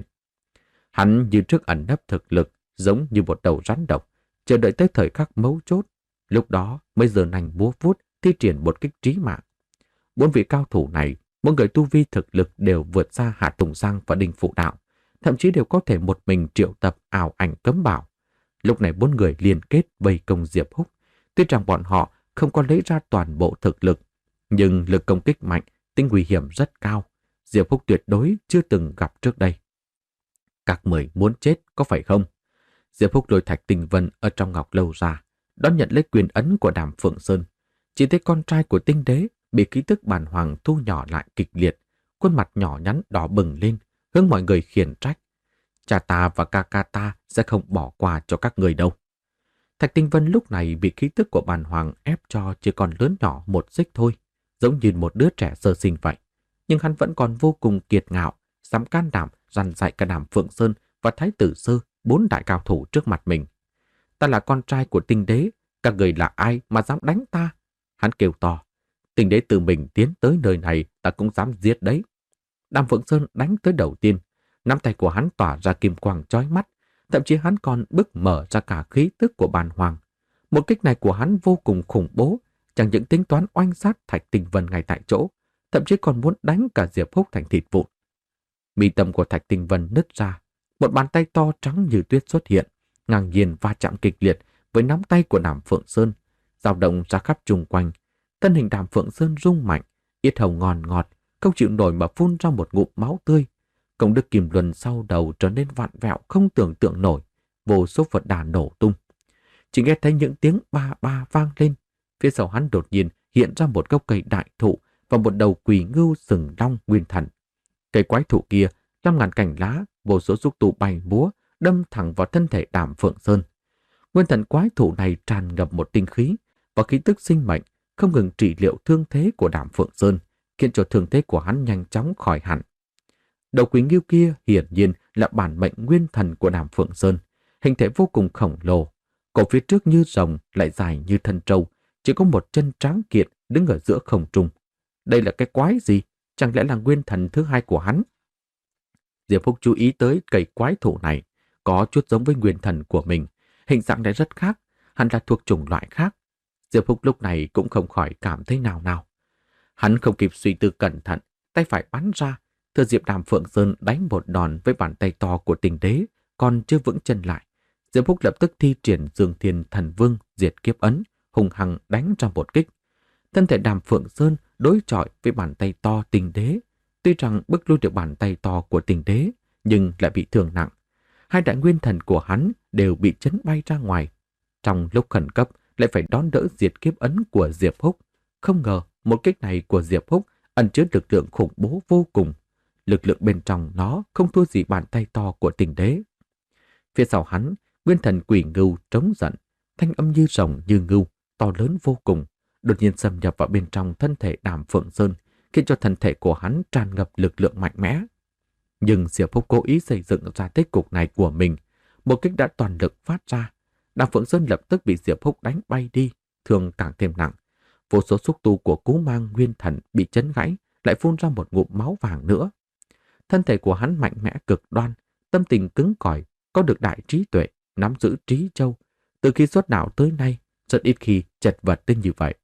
Speaker 1: Hắn như trước ẩn nấp thực lực, giống như một đầu rắn độc, chờ đợi tới thời khắc mấu chốt. Lúc đó mới giờ nành búa vuốt thi triển một kích trí mạng. Bốn vị cao thủ này, mỗi người tu vi thực lực đều vượt xa Hạ Tùng Giang và Đinh Phụ Đạo, thậm chí đều có thể một mình triệu tập ảo ảnh cấm bảo. Lúc này bốn người liên kết vây công Diệp Húc. Tuy rằng bọn họ không có lấy ra toàn bộ thực lực, nhưng lực công kích mạnh, tính nguy hiểm rất cao. Diệp Húc tuyệt đối chưa từng gặp trước đây. Các mười muốn chết có phải không? Diệp Húc lôi Thạch Tinh Vân ở trong ngọc lâu ra, đón nhận lấy quyền ấn của Đàm Phượng Sơn. Chỉ thấy con trai của Tinh Đế bị khí tức bản hoàng thu nhỏ lại kịch liệt, khuôn mặt nhỏ nhắn đỏ bừng lên, hướng mọi người khiển trách. Cha ta và ca ca ta sẽ không bỏ qua cho các người đâu. Thạch Tinh Vân lúc này bị khí tức của bản hoàng ép cho chỉ còn lớn nhỏ một xích thôi, giống như một đứa trẻ sơ sinh vậy. Nhưng hắn vẫn còn vô cùng kiệt ngạo, dám can đảm răn dạy cả Đàm Phượng Sơn và Thái tử Sơ, bốn đại cao thủ trước mặt mình. Ta là con trai của Tinh Đế, các người là ai mà dám đánh ta? Hắn kêu to. Tinh Đế tự mình tiến tới nơi này, ta cũng dám giết đấy. Đàm Phượng Sơn đánh tới đầu tiên, nắm tay của hắn tỏa ra kim quang chói mắt, thậm chí hắn còn bức mở ra cả khí tức của bàn hoàng. Một kích này của hắn vô cùng khủng bố, chẳng những tính toán oanh sát Thạch Tinh Vân ngay tại chỗ, thậm chí còn muốn đánh cả Diệp Húc thành thịt vụn. Mi tâm của Thạch Tinh Vân nứt ra, một bàn tay to trắng như tuyết xuất hiện, ngang nhiên va chạm kịch liệt với nắm tay của Đàm Phượng Sơn, dao động ra khắp chung quanh. Thân hình Đàm Phượng Sơn rung mạnh, yết hầu ngòn ngọt, không chịu nổi mà phun ra một ngụm máu tươi. Công đức kim luân sau đầu trở nên vặn vẹo không tưởng tượng nổi, vô số Phật đà nổ tung. Chỉ nghe thấy những tiếng ba ba vang lên, phía sau hắn đột nhiên hiện ra một gốc cây đại thụ và một đầu quỷ ngưu sừng long nguyên thần. Cây quái thụ kia, trăm ngàn cành lá, vô số xúc tu bay múa, đâm thẳng vào thân thể Đàm Phượng Sơn. Nguyên thần quái thụ này tràn ngập một tinh khí và khí tức sinh mệnh, không ngừng trị liệu thương thế của Đàm Phượng Sơn, khiến cho thương thế của hắn nhanh chóng khỏi hẳn. Đầu quỷ ngưu kia hiển nhiên là bản mệnh nguyên thần của Đàm Phượng Sơn, hình thể vô cùng khổng lồ, cổ phía trước như rồng lại dài như thân trâu, chỉ có một chân tráng kiện đứng ở giữa không trung. Đây là cái quái gì? Chẳng lẽ là nguyên thần thứ hai của hắn? Diệp Húc chú ý tới cây quái thụ này, có chút giống với nguyên thần của mình, hình dạng lại rất khác, hẳn là thuộc chủng loại khác. Diệp Húc lúc này cũng không khỏi cảm thấy nào nào. Hắn không kịp suy tư cẩn thận, tay phải bắn ra, thừa dịp Đàm Phượng Sơn đánh một đòn với bàn tay to của Tình Đế, còn chưa vững chân lại. Diệp Húc lập tức thi triển Dương Thiên Thần Vương diệt kiếp ấn, hùng hăng đánh ra một kích. Thân thể Đàm Phượng Sơn đối chọi với bàn tay to Tình Đế, tuy rằng bức lui được bàn tay to của Tình Đế, nhưng lại bị thương nặng. Hai đại nguyên thần của hắn đều bị chấn bay ra ngoài. Trong lúc khẩn cấp lại phải đón đỡ diệt kiếp ấn của Diệp Húc. Không ngờ một kích này của Diệp Húc ẩn chứa lực lượng khủng bố vô cùng. Lực lượng bên trong nó không thua gì bàn tay to của Tình Đế. Phía sau hắn, nguyên thần quỷ ngưu trống giận, thanh âm như rồng như ngưu, to lớn vô cùng, đột nhiên xâm nhập vào bên trong thân thể Đàm Phượng Sơn, khiến cho thân thể của hắn tràn ngập lực lượng mạnh mẽ. Nhưng Diệp Húc cố ý xây dựng ra thế cục này của mình, một kích đã toàn lực phát ra. Đàm Phượng Sơn lập tức bị Diệp Húc đánh bay đi, thương càng thêm nặng. Vô số xúc tu của Cú Mang nguyên thần bị chấn gãy, lại phun ra một ngụm máu vàng nữa. Thân thể của hắn mạnh mẽ cực đoan, tâm tình cứng cỏi, có được đại trí tuệ, nắm giữ trí châu. Từ khi xuất đạo tới nay, rất ít khi chật vật đến như vậy.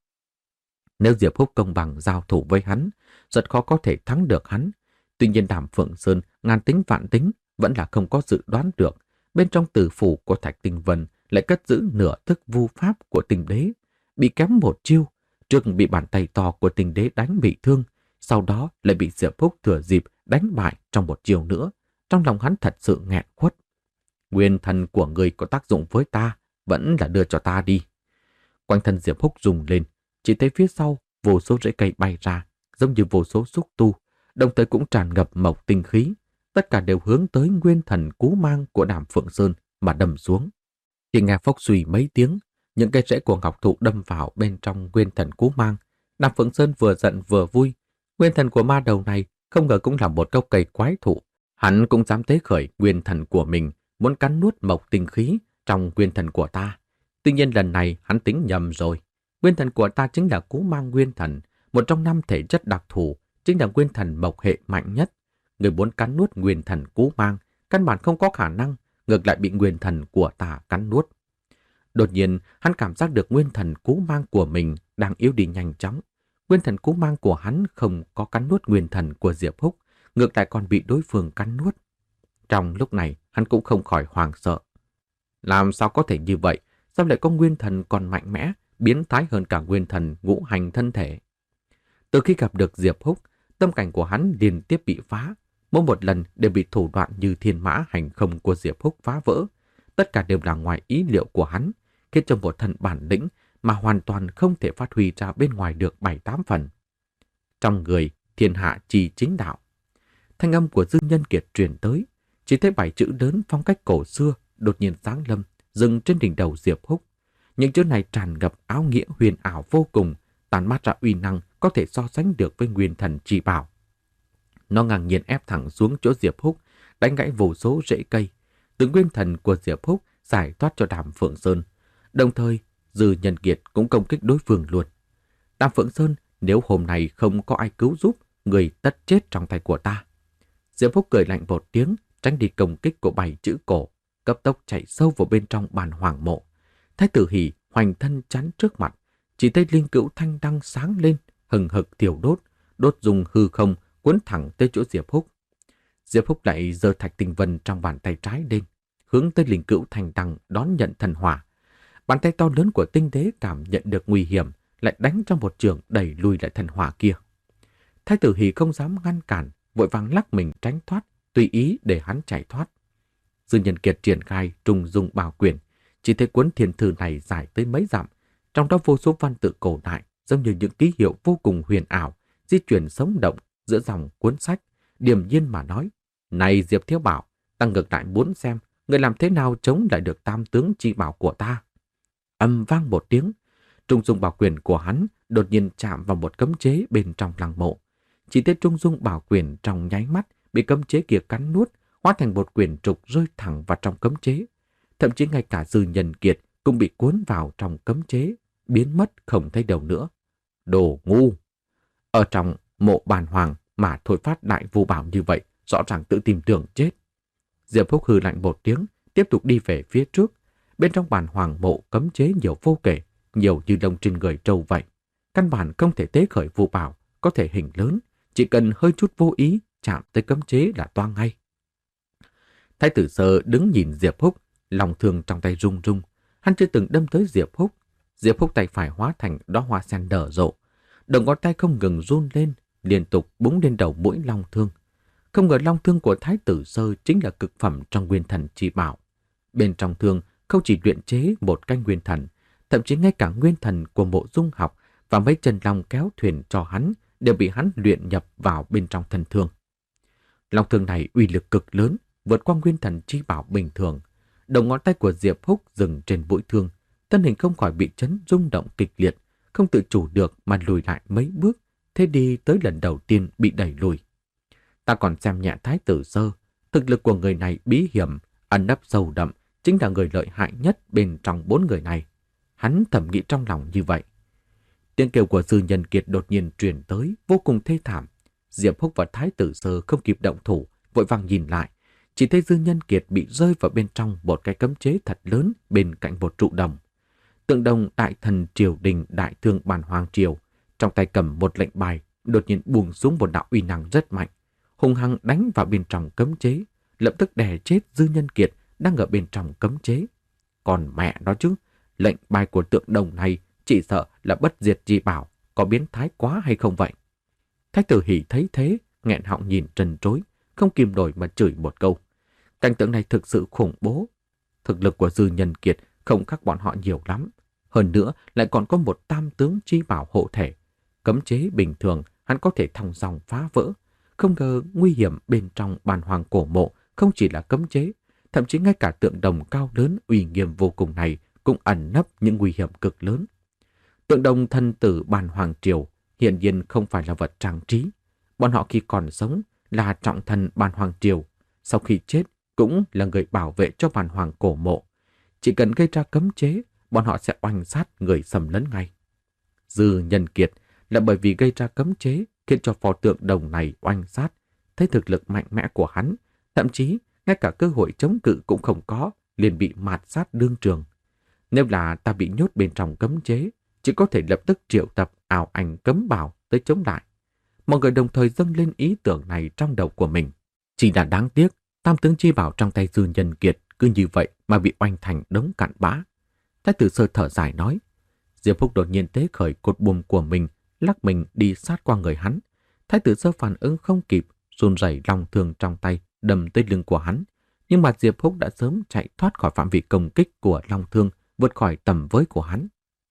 Speaker 1: Nếu Diệp Húc công bằng giao thủ với hắn, rất khó có thể thắng được hắn. Tuy nhiên Đàm Phượng Sơn ngàn tính vạn tính vẫn là không có dự đoán được. Bên trong tử phủ của Thạch Tinh Vân lại cất giữ nửa thức vu pháp của Tình Đế. Bị kém một chiêu, trước bị bàn tay to của Tình Đế đánh bị thương, sau đó lại bị Diệp Húc thừa dịp đánh bại trong một chiêu nữa. Trong lòng hắn thật sự nghẹn khuất. Nguyên thần của người có tác dụng với ta, vẫn là đưa cho ta đi. Quanh thân Diệp Húc rung lên, chỉ thấy phía sau vô số rễ cây bay ra, giống như vô số xúc tu, đồng thời cũng tràn ngập mộc tinh khí. Tất cả đều hướng tới nguyên thần Cú Mang của Đàm Phượng Sơn mà đâm xuống. Chỉ nghe phốc suy mấy tiếng, những cây rễ của ngọc thụ đâm vào bên trong nguyên thần Cú Mang. Đàm Phượng Sơn vừa giận vừa vui. Nguyên thần của ma đầu này không ngờ cũng là một gốc cây quái thụ. Hắn cũng dám tế khởi nguyên thần của mình, muốn cắn nuốt mộc tinh khí trong nguyên thần của ta. Tuy nhiên lần này hắn tính nhầm rồi. Nguyên thần của ta chính là Cú Mang nguyên thần, một trong năm thể chất đặc thù, chính là nguyên thần mộc hệ mạnh nhất. Người muốn cắn nuốt nguyên thần Cú Mang, căn bản không có khả năng, ngược lại bị nguyên thần của ta cắn nuốt. Đột nhiên, hắn cảm giác được nguyên thần Cú Mang của mình đang yếu đi nhanh chóng. Nguyên thần Cú Mang của hắn không có cắn nuốt nguyên thần của Diệp Húc, ngược lại còn bị đối phương cắn nuốt. Trong lúc này, hắn cũng không khỏi hoảng sợ. Làm sao có thể như vậy? Sao lại có nguyên thần còn mạnh mẽ, biến thái hơn cả nguyên thần ngũ hành thân thể? Từ khi gặp được Diệp Húc, tâm cảnh của hắn liên tiếp bị phá. Mỗi một lần đều bị thủ đoạn như thiên mã hành không của Diệp Húc phá vỡ. Tất cả đều là ngoài ý liệu của hắn, khiến cho một thần bản lĩnh mà hoàn toàn không thể phát huy ra bên ngoài được bảy tám phần. Trong người, thiên hạ chi chính đạo. Thanh âm của Dư Nhân Kiệt truyền tới, chỉ thấy bảy chữ lớn phong cách cổ xưa đột nhiên sáng lâm, dừng trên đỉnh đầu Diệp Húc. Những chữ này tràn ngập áo nghĩa huyền ảo vô cùng, tàn mát ra uy năng có thể so sánh được với nguyên thần chi bảo. Nó ngang nhiên ép thẳng xuống chỗ Diệp Húc, đánh gãy vô số rễ cây. Từ nguyên thần của Diệp Húc giải thoát cho Đàm Phượng Sơn. Đồng thời, Dư Nhân Kiệt cũng công kích đối phương luôn. Đàm Phượng Sơn, nếu hôm nay không có ai cứu giúp, người tất chết trong tay của ta. Diệp Phúc cười lạnh một tiếng, tránh đi công kích của bảy chữ cổ, cấp tốc chạy sâu vào bên trong bàn hoàng mộ. Thái tử Hỷ hoành thân chắn trước mặt, chỉ thấy linh cữu thanh đăng sáng lên, hừng hực thiêu đốt, đốt dùng hư không, cuốn thẳng tới chỗ Diệp Húc. Diệp Húc lại giơ thạch tinh vân trong bàn tay trái lên, hướng tới linh cữu thanh đăng đón nhận thần hỏa. Bàn tay to lớn của tinh đế cảm nhận được nguy hiểm, lại đánh trong một trường đẩy lùi lại thần hỏa kia. Thái tử Hỷ không dám ngăn cản, vội vàng lắc mình tránh thoát, tùy ý để hắn chạy thoát. Dư Nhân Kiệt triển khai trùng dung bảo quyền, chỉ thấy cuốn thiên thư này dài tới mấy dặm, trong đó vô số văn tự cổ đại, giống như những ký hiệu vô cùng huyền ảo, di chuyển sống động giữa dòng cuốn sách, điềm nhiên mà nói: "Này Diệp Thiếu Bảo, ta ngược lại muốn xem người làm thế nào chống lại được tam tướng chi bảo của ta." Âm vang một tiếng, trung dung bảo quyền của hắn đột nhiên chạm vào một cấm chế bên trong lăng mộ. Chỉ thấy trung dung bảo quyền trong nháy mắt bị cấm chế kia cắn nuốt, hóa thành một quyền trục rơi thẳng vào trong cấm chế. Thậm chí ngay cả Dư Nhân Kiệt cũng bị cuốn vào trong cấm chế, biến mất không thấy đâu nữa. Đồ ngu! Ở trong mộ bàn hoàng mà thôi phát đại vu bảo như vậy, rõ ràng tự tìm đường chết. Diệp Phúc hừ lạnh một tiếng, tiếp tục đi về phía trước. Bên trong bàn hoàng mộ cấm chế nhiều vô kể, nhiều như lông trên người trâu vậy. Căn bản không thể tế khởi vu bảo, có thể hình lớn, chỉ cần hơi chút vô ý chạm tới cấm chế là toang ngay. Thái tử Sơ đứng nhìn Diệp Húc, lòng thương trong tay rung rung. Hắn chưa từng đâm tới Diệp Húc. Diệp Húc tay phải hóa thành đóa hoa sen nở rộ, đầu ngón tay không ngừng run lên, liên tục búng lên đầu mũi long thương. Không ngờ long thương của Thái tử Sơ chính là cực phẩm trong nguyên thần chi bảo. Bên trong thương không chỉ luyện chế một canh nguyên thần, thậm chí ngay cả nguyên thần của Mộ Dung Học và mấy chân long kéo thuyền cho hắn đều bị hắn luyện nhập vào bên trong thân thương. Long thương này uy lực cực lớn, vượt qua nguyên thần chi bảo bình thường. Đầu ngón tay của Diệp Húc dừng trên mũi thương, thân hình không khỏi bị chấn rung động kịch liệt, không tự chủ được mà lùi lại mấy bước, thế đi tới lần đầu tiên bị đẩy lùi. Ta còn xem nhẹ Thái tử Sơ, thực lực của người này bí hiểm, ẩn nấp sâu đậm, chính là người lợi hại nhất bên trong bốn người này. Hắn thầm nghĩ trong lòng như vậy. Tiếng kêu của Dư Nhân Kiệt đột nhiên truyền tới, vô cùng thê thảm. Diệp Húc và Thái tử Sơ không kịp động thủ, vội vàng nhìn lại, chỉ thấy Dư Nhân Kiệt bị rơi vào bên trong một cái cấm chế thật lớn bên cạnh một trụ đồng. Tượng đồng đại thần triều đình đại thương bàn hoàng triều, trong tay cầm một lệnh bài, đột nhiên buông xuống một đạo uy năng rất mạnh, hung hăng đánh vào bên trong cấm chế, lập tức đè chết Dư Nhân Kiệt đang ở bên trong cấm chế. Còn mẹ nó chứ, lệnh bài của tượng đồng này chỉ sợ là bất diệt chi bảo, có biến thái quá hay không vậy? Thái tử Hỷ thấy thế, nghẹn họng nhìn trần trối, không kìm nổi mà chửi một câu. Cảnh tượng này thực sự khủng bố. Thực lực của Dư Nhân Kiệt không khác bọn họ nhiều lắm. Hơn nữa lại còn có một tam tướng chi bảo hộ thể. Cấm chế bình thường hắn có thể thong dong phá vỡ. Không ngờ nguy hiểm bên trong bàn hoàng cổ mộ không chỉ là cấm chế, thậm chí ngay cả tượng đồng cao lớn uy nghiêm vô cùng này cũng ẩn nấp những nguy hiểm cực lớn. Tượng đồng thân tử bàn hoàng triều hiển nhiên không phải là vật trang trí. Bọn họ khi còn sống là trọng thần bàn hoàng triều, sau khi chết cũng là người bảo vệ cho bàn hoàng cổ mộ. Chỉ cần gây ra cấm chế, bọn họ sẽ oanh sát người xâm lấn ngay. Dư Nhân Kiệt là bởi vì gây ra cấm chế khiến cho pho tượng đồng này oanh sát, thấy thực lực mạnh mẽ của hắn, thậm chí ngay cả cơ hội chống cự cũng không có, liền bị mạt sát đương trường. Nếu là ta bị nhốt bên trong cấm chế, chỉ có thể lập tức triệu tập ảo ảnh cấm bảo tới chống lại. Mọi người đồng thời dâng lên ý tưởng này trong đầu của mình. Chỉ là đáng tiếc, tam tướng chi bảo trong tay Dư Nhân Kiệt cứ như vậy mà bị oanh thành đống cặn bã. Thái tử Sơ thở dài nói. Diệp Phúc đột nhiên tế khởi cột buồm của mình, lắc mình đi sát qua người hắn. Thái tử Sơ phản ứng không kịp, run rẩy long thương trong tay đâm tới lưng của hắn. Nhưng mà Diệp Phúc đã sớm chạy thoát khỏi phạm vi công kích của long thương, vượt khỏi tầm với của hắn.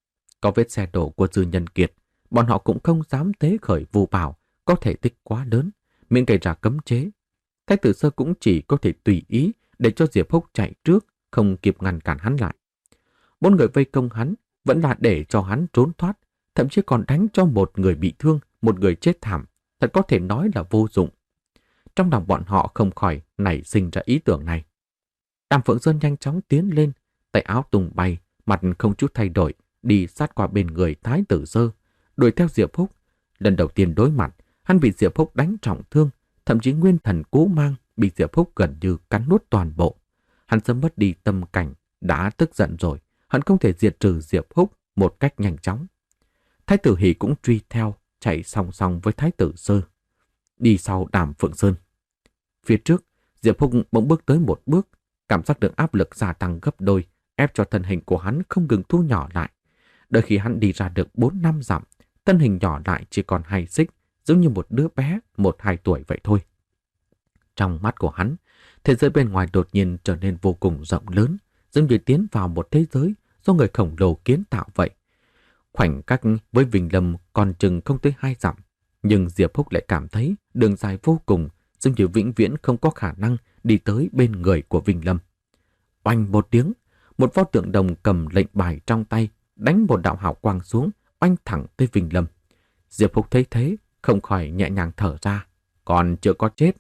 Speaker 1: Có vết xe đổ của Dư Nhân Kiệt, bọn họ cũng không dám tế khởi vu bảo, có thể tích quá lớn, miễn gây ra cấm chế. Thái tử Sơ cũng chỉ có thể tùy ý để cho Diệp Húc chạy trước, không kịp ngăn cản hắn lại. Bốn người vây công hắn vẫn là để cho hắn trốn thoát, thậm chí còn đánh cho một người bị thương, một người chết thảm, thật có thể nói là vô dụng. Trong lòng bọn họ không khỏi nảy sinh ra ý tưởng này. Đàm Phượng Sơn nhanh chóng tiến lên, tay áo tung bay, mặt không chút thay đổi, đi sát qua bên người Thái tử Sơ, đuổi theo Diệp Húc. Lần đầu tiên đối mặt, hắn bị Diệp Húc đánh trọng thương, thậm chí nguyên thần cũ mang bị Diệp Húc gần như cắn nuốt toàn bộ. Hắn sớm mất đi tâm cảnh, đã tức giận rồi, hắn không thể diệt trừ Diệp Húc một cách nhanh chóng. Thái tử Hỷ cũng truy theo, chạy song song với Thái tử Sơ, đi sau Đàm Phượng Sơn. Phía trước, Diệp Húc bỗng bước tới một bước, cảm giác được áp lực gia tăng gấp đôi, ép cho thân hình của hắn không ngừng thu nhỏ lại. Đợi khi hắn đi ra được bốn năm dặm, thân hình nhỏ lại chỉ còn hai xích, giống như một đứa bé một hai tuổi vậy thôi. Trong mắt của hắn, thế giới bên ngoài đột nhiên trở nên vô cùng rộng lớn, giống như tiến vào một thế giới do người khổng lồ kiến tạo vậy. Khoảnh cách với Vinh Lâm còn chừng không tới hai dặm, nhưng Diệp Húc lại cảm thấy đường dài vô cùng, giống như vĩnh viễn không có khả năng đi tới bên người của Vinh Lâm. Oanh một tiếng, một pho tượng đồng cầm lệnh bài trong tay, đánh một đạo hào quang xuống, oanh thẳng tới Vinh Lâm. Diệp Húc thấy thế, không khỏi nhẹ nhàng thở ra, còn chưa có chết.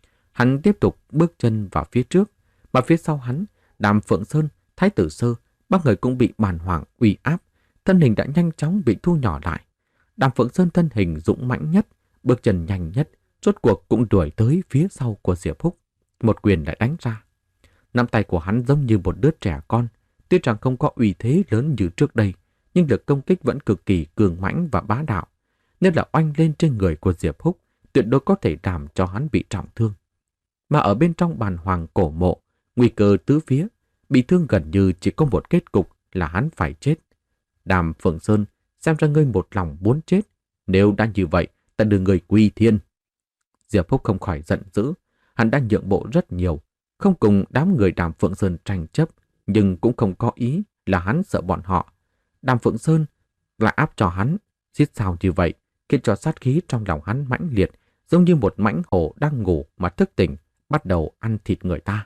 Speaker 1: Hắn tiếp tục bước chân vào phía trước, mà phía sau hắn, Đàm Phượng Sơn, Thái tử Sơ, ba người cũng bị bàng hoàng uy áp, thân hình đã nhanh chóng bị thu nhỏ lại. Đàm Phượng Sơn thân hình dũng mãnh nhất, bước chân nhanh nhất, rốt cuộc cũng đuổi tới phía sau của Diệp Húc. Một quyền lại đánh ra. Nắm tay của hắn giống như một đứa trẻ con, tuy rằng không có uy thế lớn như trước đây, nhưng lực công kích vẫn cực kỳ cường mãnh và bá đạo. Nên là oanh lên trên người của Diệp Húc, tuyệt đối có thể làm cho hắn bị trọng thương. Mà ở bên trong bàn hoàng cổ mộ, nguy cơ tứ phía, bị thương gần như chỉ có một kết cục là hắn phải chết. Đàm Phượng Sơn, xem ra ngươi một lòng muốn chết, nếu đã như vậy, ta đưa người quy thiên. Diệp Húc không khỏi giận dữ, hắn đã nhượng bộ rất nhiều, không cùng đám người Đàm Phượng Sơn tranh chấp, nhưng cũng không có ý là hắn sợ bọn họ. Đàm Phượng Sơn lại áp cho hắn, giết sao như vậy, khiến cho sát khí trong lòng hắn mãnh liệt, giống như một mãnh hổ đang ngủ mà thức tỉnh, bắt đầu ăn thịt người ta.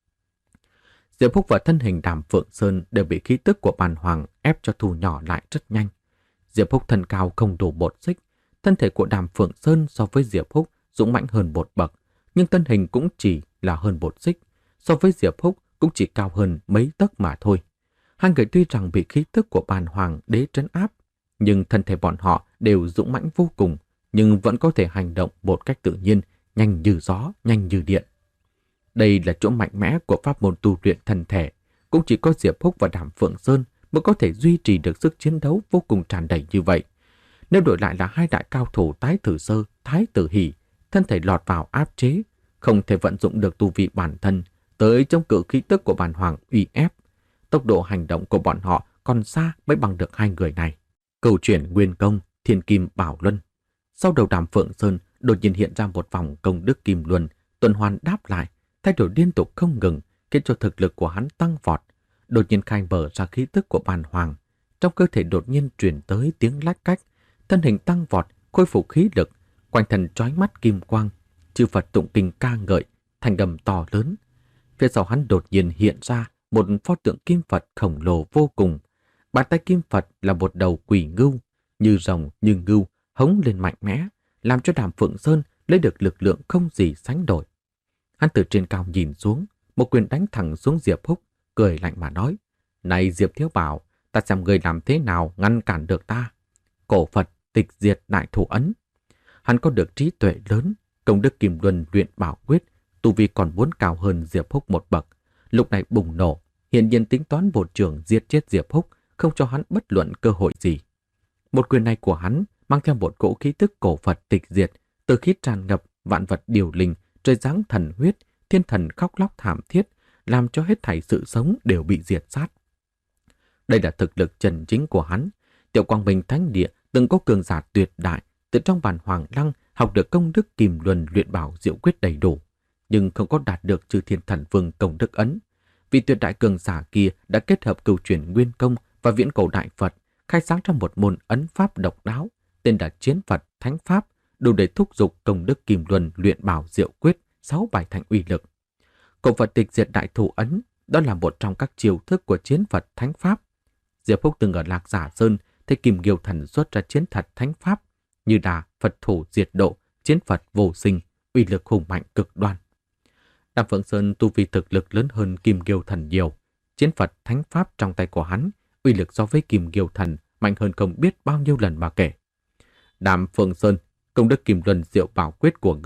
Speaker 1: Diệp Húc và thân hình Đàm Phượng Sơn đều bị khí tức của bàn hoàng ép cho thu nhỏ lại rất nhanh. Diệp Húc thân cao không đủ một xích, thân thể của Đàm Phượng Sơn so với Diệp Húc dũng mãnh hơn một bậc, nhưng thân hình cũng chỉ là hơn một xích, so với Diệp Húc cũng chỉ cao hơn mấy tấc mà thôi. Hai người tuy rằng bị khí tức của bàn hoàng đế trấn áp, nhưng thân thể bọn họ đều dũng mãnh vô cùng, nhưng vẫn có thể hành động một cách tự nhiên, nhanh như gió, nhanh như điện. Đây là chỗ mạnh mẽ của pháp môn tu luyện thân thể, cũng chỉ có Diệp Húc và Đàm Phượng Sơn mới có thể duy trì được sức chiến đấu vô cùng tràn đầy như vậy. Nếu đổi lại là hai đại cao thủ Thái tử Sơ, Thái tử Hỷ, thân thể lọt vào áp chế, không thể vận dụng được tu vi bản thân, tới chống cự khí tức của bàn hoàng uy ép. Tốc độ hành động của bọn họ còn xa mới bằng được hai người này. Câu chuyện Nguyên Công, Thiên Kim Bảo Luân. Sau đầu Đàm Phượng Sơn đột nhiên hiện ra một vòng công đức kim luân, tuần hoàn đáp lại, thay đổi liên tục không ngừng, khiến cho thực lực của hắn tăng vọt. Đột nhiên khai mở ra khí tức của bàn hoàng, trong cơ thể đột nhiên truyền tới tiếng lách cách, thân hình tăng vọt, khôi phục khí lực, quanh thân chói mắt kim quang, chư Phật tụng kinh ca ngợi, thành âm to lớn. Phía sau hắn đột nhiên hiện ra một pho tượng kim Phật khổng lồ vô cùng. Bàn tay kim Phật là một đầu quỷ ngưu, như rồng như ngưu, hống lên mạnh mẽ, làm cho Đàm Phượng Sơn lấy được lực lượng không gì sánh đổi. Hắn từ trên cao nhìn xuống, một quyền đánh thẳng xuống Diệp Húc, cười lạnh mà nói: "Này Diệp Thiếu Bảo, ta xem người làm thế nào ngăn cản được ta." Cổ Phật tịch diệt đại thủ ấn. Hắn có được trí tuệ lớn, công đức kim luân luyện bảo quyết, tu vi còn muốn cao hơn Diệp Húc một bậc. Lúc này bùng nổ, hiện nhiên tính toán một trường giết chết Diệp Húc, không cho hắn bất luận cơ hội gì. Một quyền này của hắn mang theo một cỗ khí tức cổ Phật tịch diệt, từ khí tràn ngập, vạn vật điều linh, trời giáng thần huyết, thiên thần khóc lóc thảm thiết, làm cho hết thảy sự sống đều bị diệt sát. Đây là thực lực chân chính của hắn. Tiểu Quang Minh Thánh Địa từng có cường giả tuyệt đại, từ trong bàn hoàng lăng học được công đức kim luân luyện bảo diệu quyết đầy đủ, nhưng không có đạt được chư thiên thần vương công đức ấn. Vị tuyệt đại cường giả kia đã kết hợp cửu truyền nguyên công và viễn cổ đại Phật, khai sáng ra một môn ấn pháp độc đáo, tên là Chiến Phật Thánh Pháp, đủ để thúc giục công đức kim luân luyện bảo diệu quyết sáu bài thành uy lực. Cổ Phật tịch diệt đại thủ ấn, đó là một trong các chiêu thức của Chiến Phật Thánh Pháp. Diệp Húc từng ở Lạc Giả Sơn thấy Kim Kiều Thần xuất ra Chiến Phật Thánh Pháp, như đà Phật thủ diệt độ, Chiến Phật vô sinh, uy lực hùng mạnh cực đoan. Đàm Phượng Sơn tu vi thực lực lớn hơn Kim Kiều Thần nhiều. Chiến Phật Thánh Pháp trong tay của hắn, uy lực so với Kim Kiều Thần mạnh hơn không biết bao nhiêu lần mà kể. Đàm Phượng Sơn, công đức kim luân diệu bảo quyết của người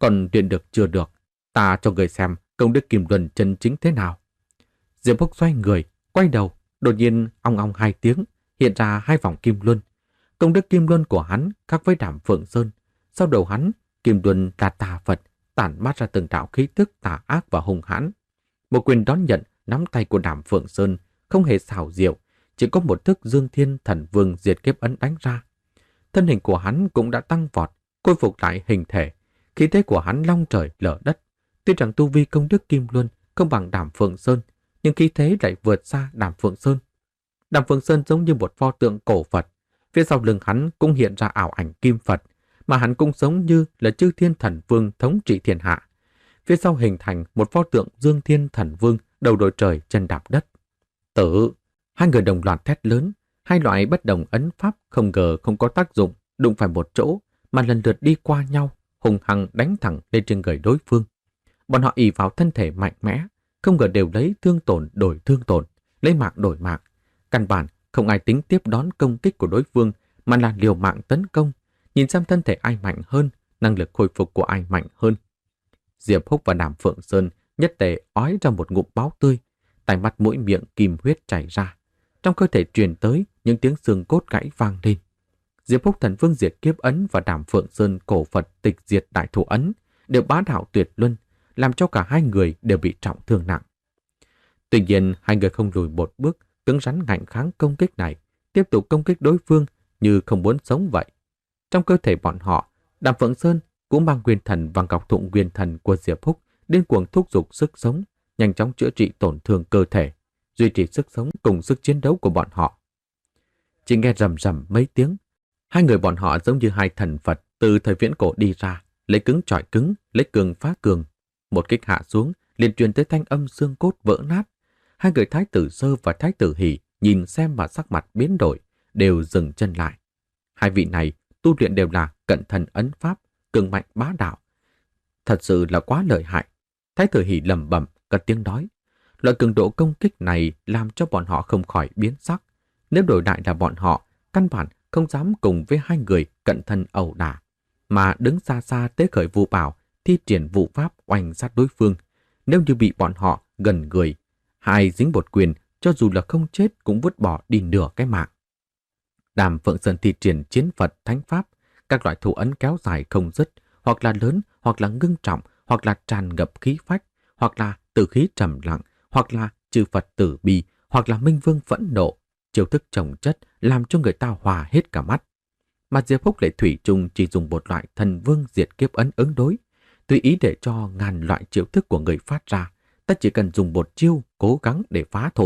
Speaker 1: Còn luyện được chưa được, ta cho người xem công đức Kim Luân chân chính thế nào. Diệp Húc xoay người, quay đầu, đột nhiên ong ong hai tiếng, hiện ra hai vòng Kim Luân. Công đức Kim Luân của hắn khác với Đàm Phượng Sơn. Sau đầu hắn, Kim Luân là tà Phật, tản mát ra từng đạo khí tức tà ác và hung hãn. Một quyền đón nhận nắm tay của Đàm Phượng Sơn không hề xảo diệu, chỉ có một thức Dương Thiên Thần Vương diệt kiếp ấn đánh ra. Thân hình của hắn cũng đã tăng vọt, khôi phục lại hình thể. Khí thế của hắn long trời lở đất. Tuy rằng tu vi công đức Kim Luân không bằng Đàm Phượng Sơn, nhưng khí thế lại vượt xa Đàm Phượng Sơn. Đàm Phượng Sơn giống như một pho tượng cổ Phật, phía sau lưng hắn cũng hiện ra ảo ảnh Kim Phật, mà hắn cũng giống như là Chư Thiên Thần Vương thống trị thiên hạ. Phía sau hình thành một pho tượng Dương Thiên Thần Vương, đầu đội trời chân đạp đất. Tử, hai người đồng loạt thét lớn, hai loại bất đồng ấn pháp không ngờ không có tác dụng, đụng phải một chỗ mà lần lượt đi qua nhau, hùng hăng đánh thẳng lên trên người đối phương. Bọn họ ỷ vào thân thể mạnh mẽ, không ngờ đều lấy thương tổn đổi thương tổn, lấy mạng đổi mạng. Căn bản không ai tính tiếp đón công kích của đối phương, mà là liều mạng tấn công, nhìn xem thân thể ai mạnh hơn, năng lực khôi phục của ai mạnh hơn. Diệp Húc và Đàm Phượng Sơn nhất tề ói ra một ngụm máu tươi, tai mắt mũi miệng kim huyết chảy ra. Trong cơ thể truyền tới những tiếng xương cốt gãy vang lên. Diệp Húc Thần Vương diệt kiếp ấn và Đàm Phượng Sơn cổ Phật tịch diệt đại thủ ấn đều bá đạo tuyệt luân, làm cho cả hai người đều bị trọng thương nặng. Tuy nhiên, hai người không lùi một bước, cứng rắn ngạnh kháng công kích này, tiếp tục công kích đối phương như không muốn sống vậy. Trong cơ thể bọn họ, Đàm Phượng Sơn cũng mang nguyên thần và ngọc thụng nguyên thần của Diệp Húc điên cuồng thúc giục sức sống, nhanh chóng chữa trị tổn thương cơ thể, duy trì sức sống cùng sức chiến đấu của bọn họ. Chỉ nghe rầm rầm mấy tiếng, hai người bọn họ giống như hai thần Phật từ thời viễn cổ đi ra, lấy cứng chọi cứng, lấy cường phá cường. Một kích hạ xuống, liền truyền tới thanh âm xương cốt vỡ nát. Hai người Thái tử Sơ và Thái tử Hỷ nhìn xem mà sắc mặt biến đổi, đều dừng chân lại. Hai vị này tu luyện đều là cận thần ấn pháp, cường mạnh bá đạo. Thật sự là quá lợi hại. Thái tử Hỷ lẩm bẩm cất tiếng nói. Loại cường độ công kích này làm cho bọn họ không khỏi biến sắc. Nếu đổi đại là bọn họ, căn bản không dám cùng với hai người cận thân ẩu đả, mà đứng xa xa tế khởi vụ bảo, thi triển vụ pháp oanh sát đối phương. Nếu như bị bọn họ gần người, hai dính một quyền, cho dù là không chết cũng vứt bỏ đi nửa cái mạng. Đàm Phượng Sơn thi triển chiến Phật thánh pháp, các loại thủ ấn kéo dài không dứt, hoặc là lớn, hoặc là ngưng trọng, hoặc là tràn ngập khí phách, hoặc là tử khí trầm lặng, hoặc là chư Phật tử bi, hoặc là minh vương phẫn nộ. Chiêu thức chồng chất làm cho người ta hòa hết cả mắt. Mà Diệp Húc lại thủy chung chỉ dùng một loại thần vương diệt kiếp ấn ứng đối, tùy ý để cho ngàn loại chiêu thức của người phát ra, ta chỉ cần dùng một chiêu cố gắng để phá thôi.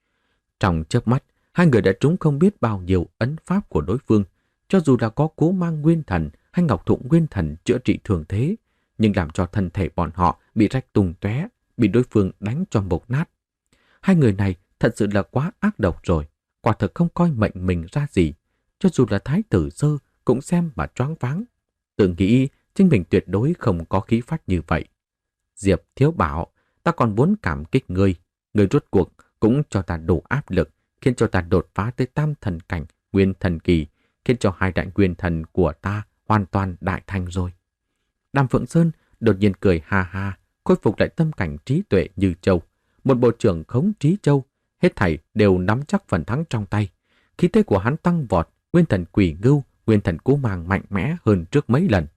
Speaker 1: Trong chớp mắt, hai người đã trúng không biết bao nhiêu ấn pháp của đối phương, cho dù là có cố mang nguyên thần hay ngọc thụng nguyên thần chữa trị thường thế, nhưng làm cho thân thể bọn họ bị rách tung tóe, bị đối phương đánh cho mục nát. Hai người này thật sự là quá ác độc rồi, quả thực không coi mệnh mình ra gì, cho dù là Thái tử Sơ cũng xem mà choáng váng, tự nghĩ chính mình tuyệt đối không có khí phách như vậy. Diệp Thiếu bảo, ta còn muốn cảm kích ngươi, ngươi rốt cuộc cũng cho ta đủ áp lực, khiến cho ta đột phá tới tam thần cảnh, nguyên thần kỳ, khiến cho hai đại nguyên thần của ta hoàn toàn đại thành rồi. Đàm Phượng Sơn đột nhiên cười ha ha, khôi phục lại tâm cảnh trí tuệ như châu. Một bộ trưởng khống trí châu, hết thảy đều nắm chắc phần thắng trong tay. Khí thế của hắn tăng vọt, nguyên thần quỷ ngưu, nguyên thần cú màng mạnh mẽ hơn trước mấy lần.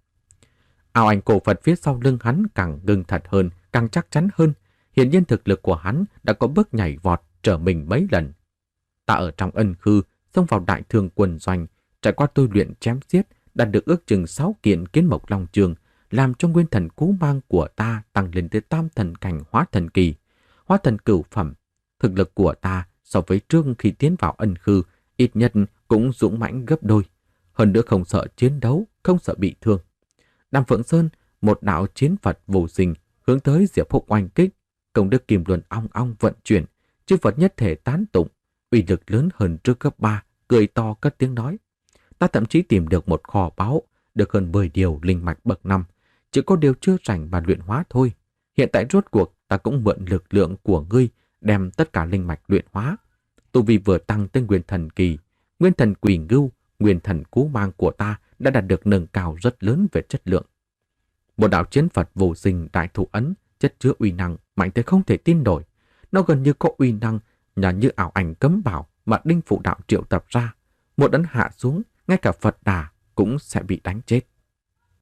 Speaker 1: Ảo ảnh cổ Phật phía sau lưng hắn càng ngưng thật hơn, càng chắc chắn hơn. Hiển nhiên thực lực của hắn đã có bước nhảy vọt trở mình mấy lần. Ta ở trong ân khư, xông vào đại thương quần doanh, trải qua tôi luyện chém giết, đạt được ước chừng sáu kiện kiến mộc long trường, làm cho nguyên thần cú mang của ta tăng lên tới tam thần cảnh hóa thần kỳ, hóa thần cửu phẩm. Thực lực của ta so với trước khi tiến vào ân khư, ít nhất cũng dũng mãnh gấp đôi. Hơn nữa không sợ chiến đấu, không sợ bị thương. Đàm Phượng Sơn, một đạo chiến Phật vô sinh, hướng tới Diệp Húc oanh kích. Công đức Kim Luân ong ong vận chuyển, chư Phật nhất thể tán tụng, uy lực lớn hơn trước gấp ba, cười to cất tiếng nói. Ta thậm chí tìm được một kho báu, được hơn mười điều linh mạch bậc năm, chỉ có điều chưa rảnh mà luyện hóa thôi. Hiện tại rốt cuộc ta cũng mượn lực lượng của ngươi, đem tất cả linh mạch luyện hóa. Tu vi vừa tăng tới nguyên thần kỳ, nguyên thần quỷ ngưu, nguyên thần cú mang của ta đã đạt được nâng cao rất lớn về chất lượng. Một đạo chiến Phật vô sinh đại thủ ấn chất chứa uy năng mạnh tới không thể tin nổi. Nó gần như có uy năng nhà như ảo ảnh cấm bảo mà Đinh Phụ Đạo triệu tập ra. Một ấn hạ xuống, ngay cả Phật Đà cũng sẽ bị đánh chết.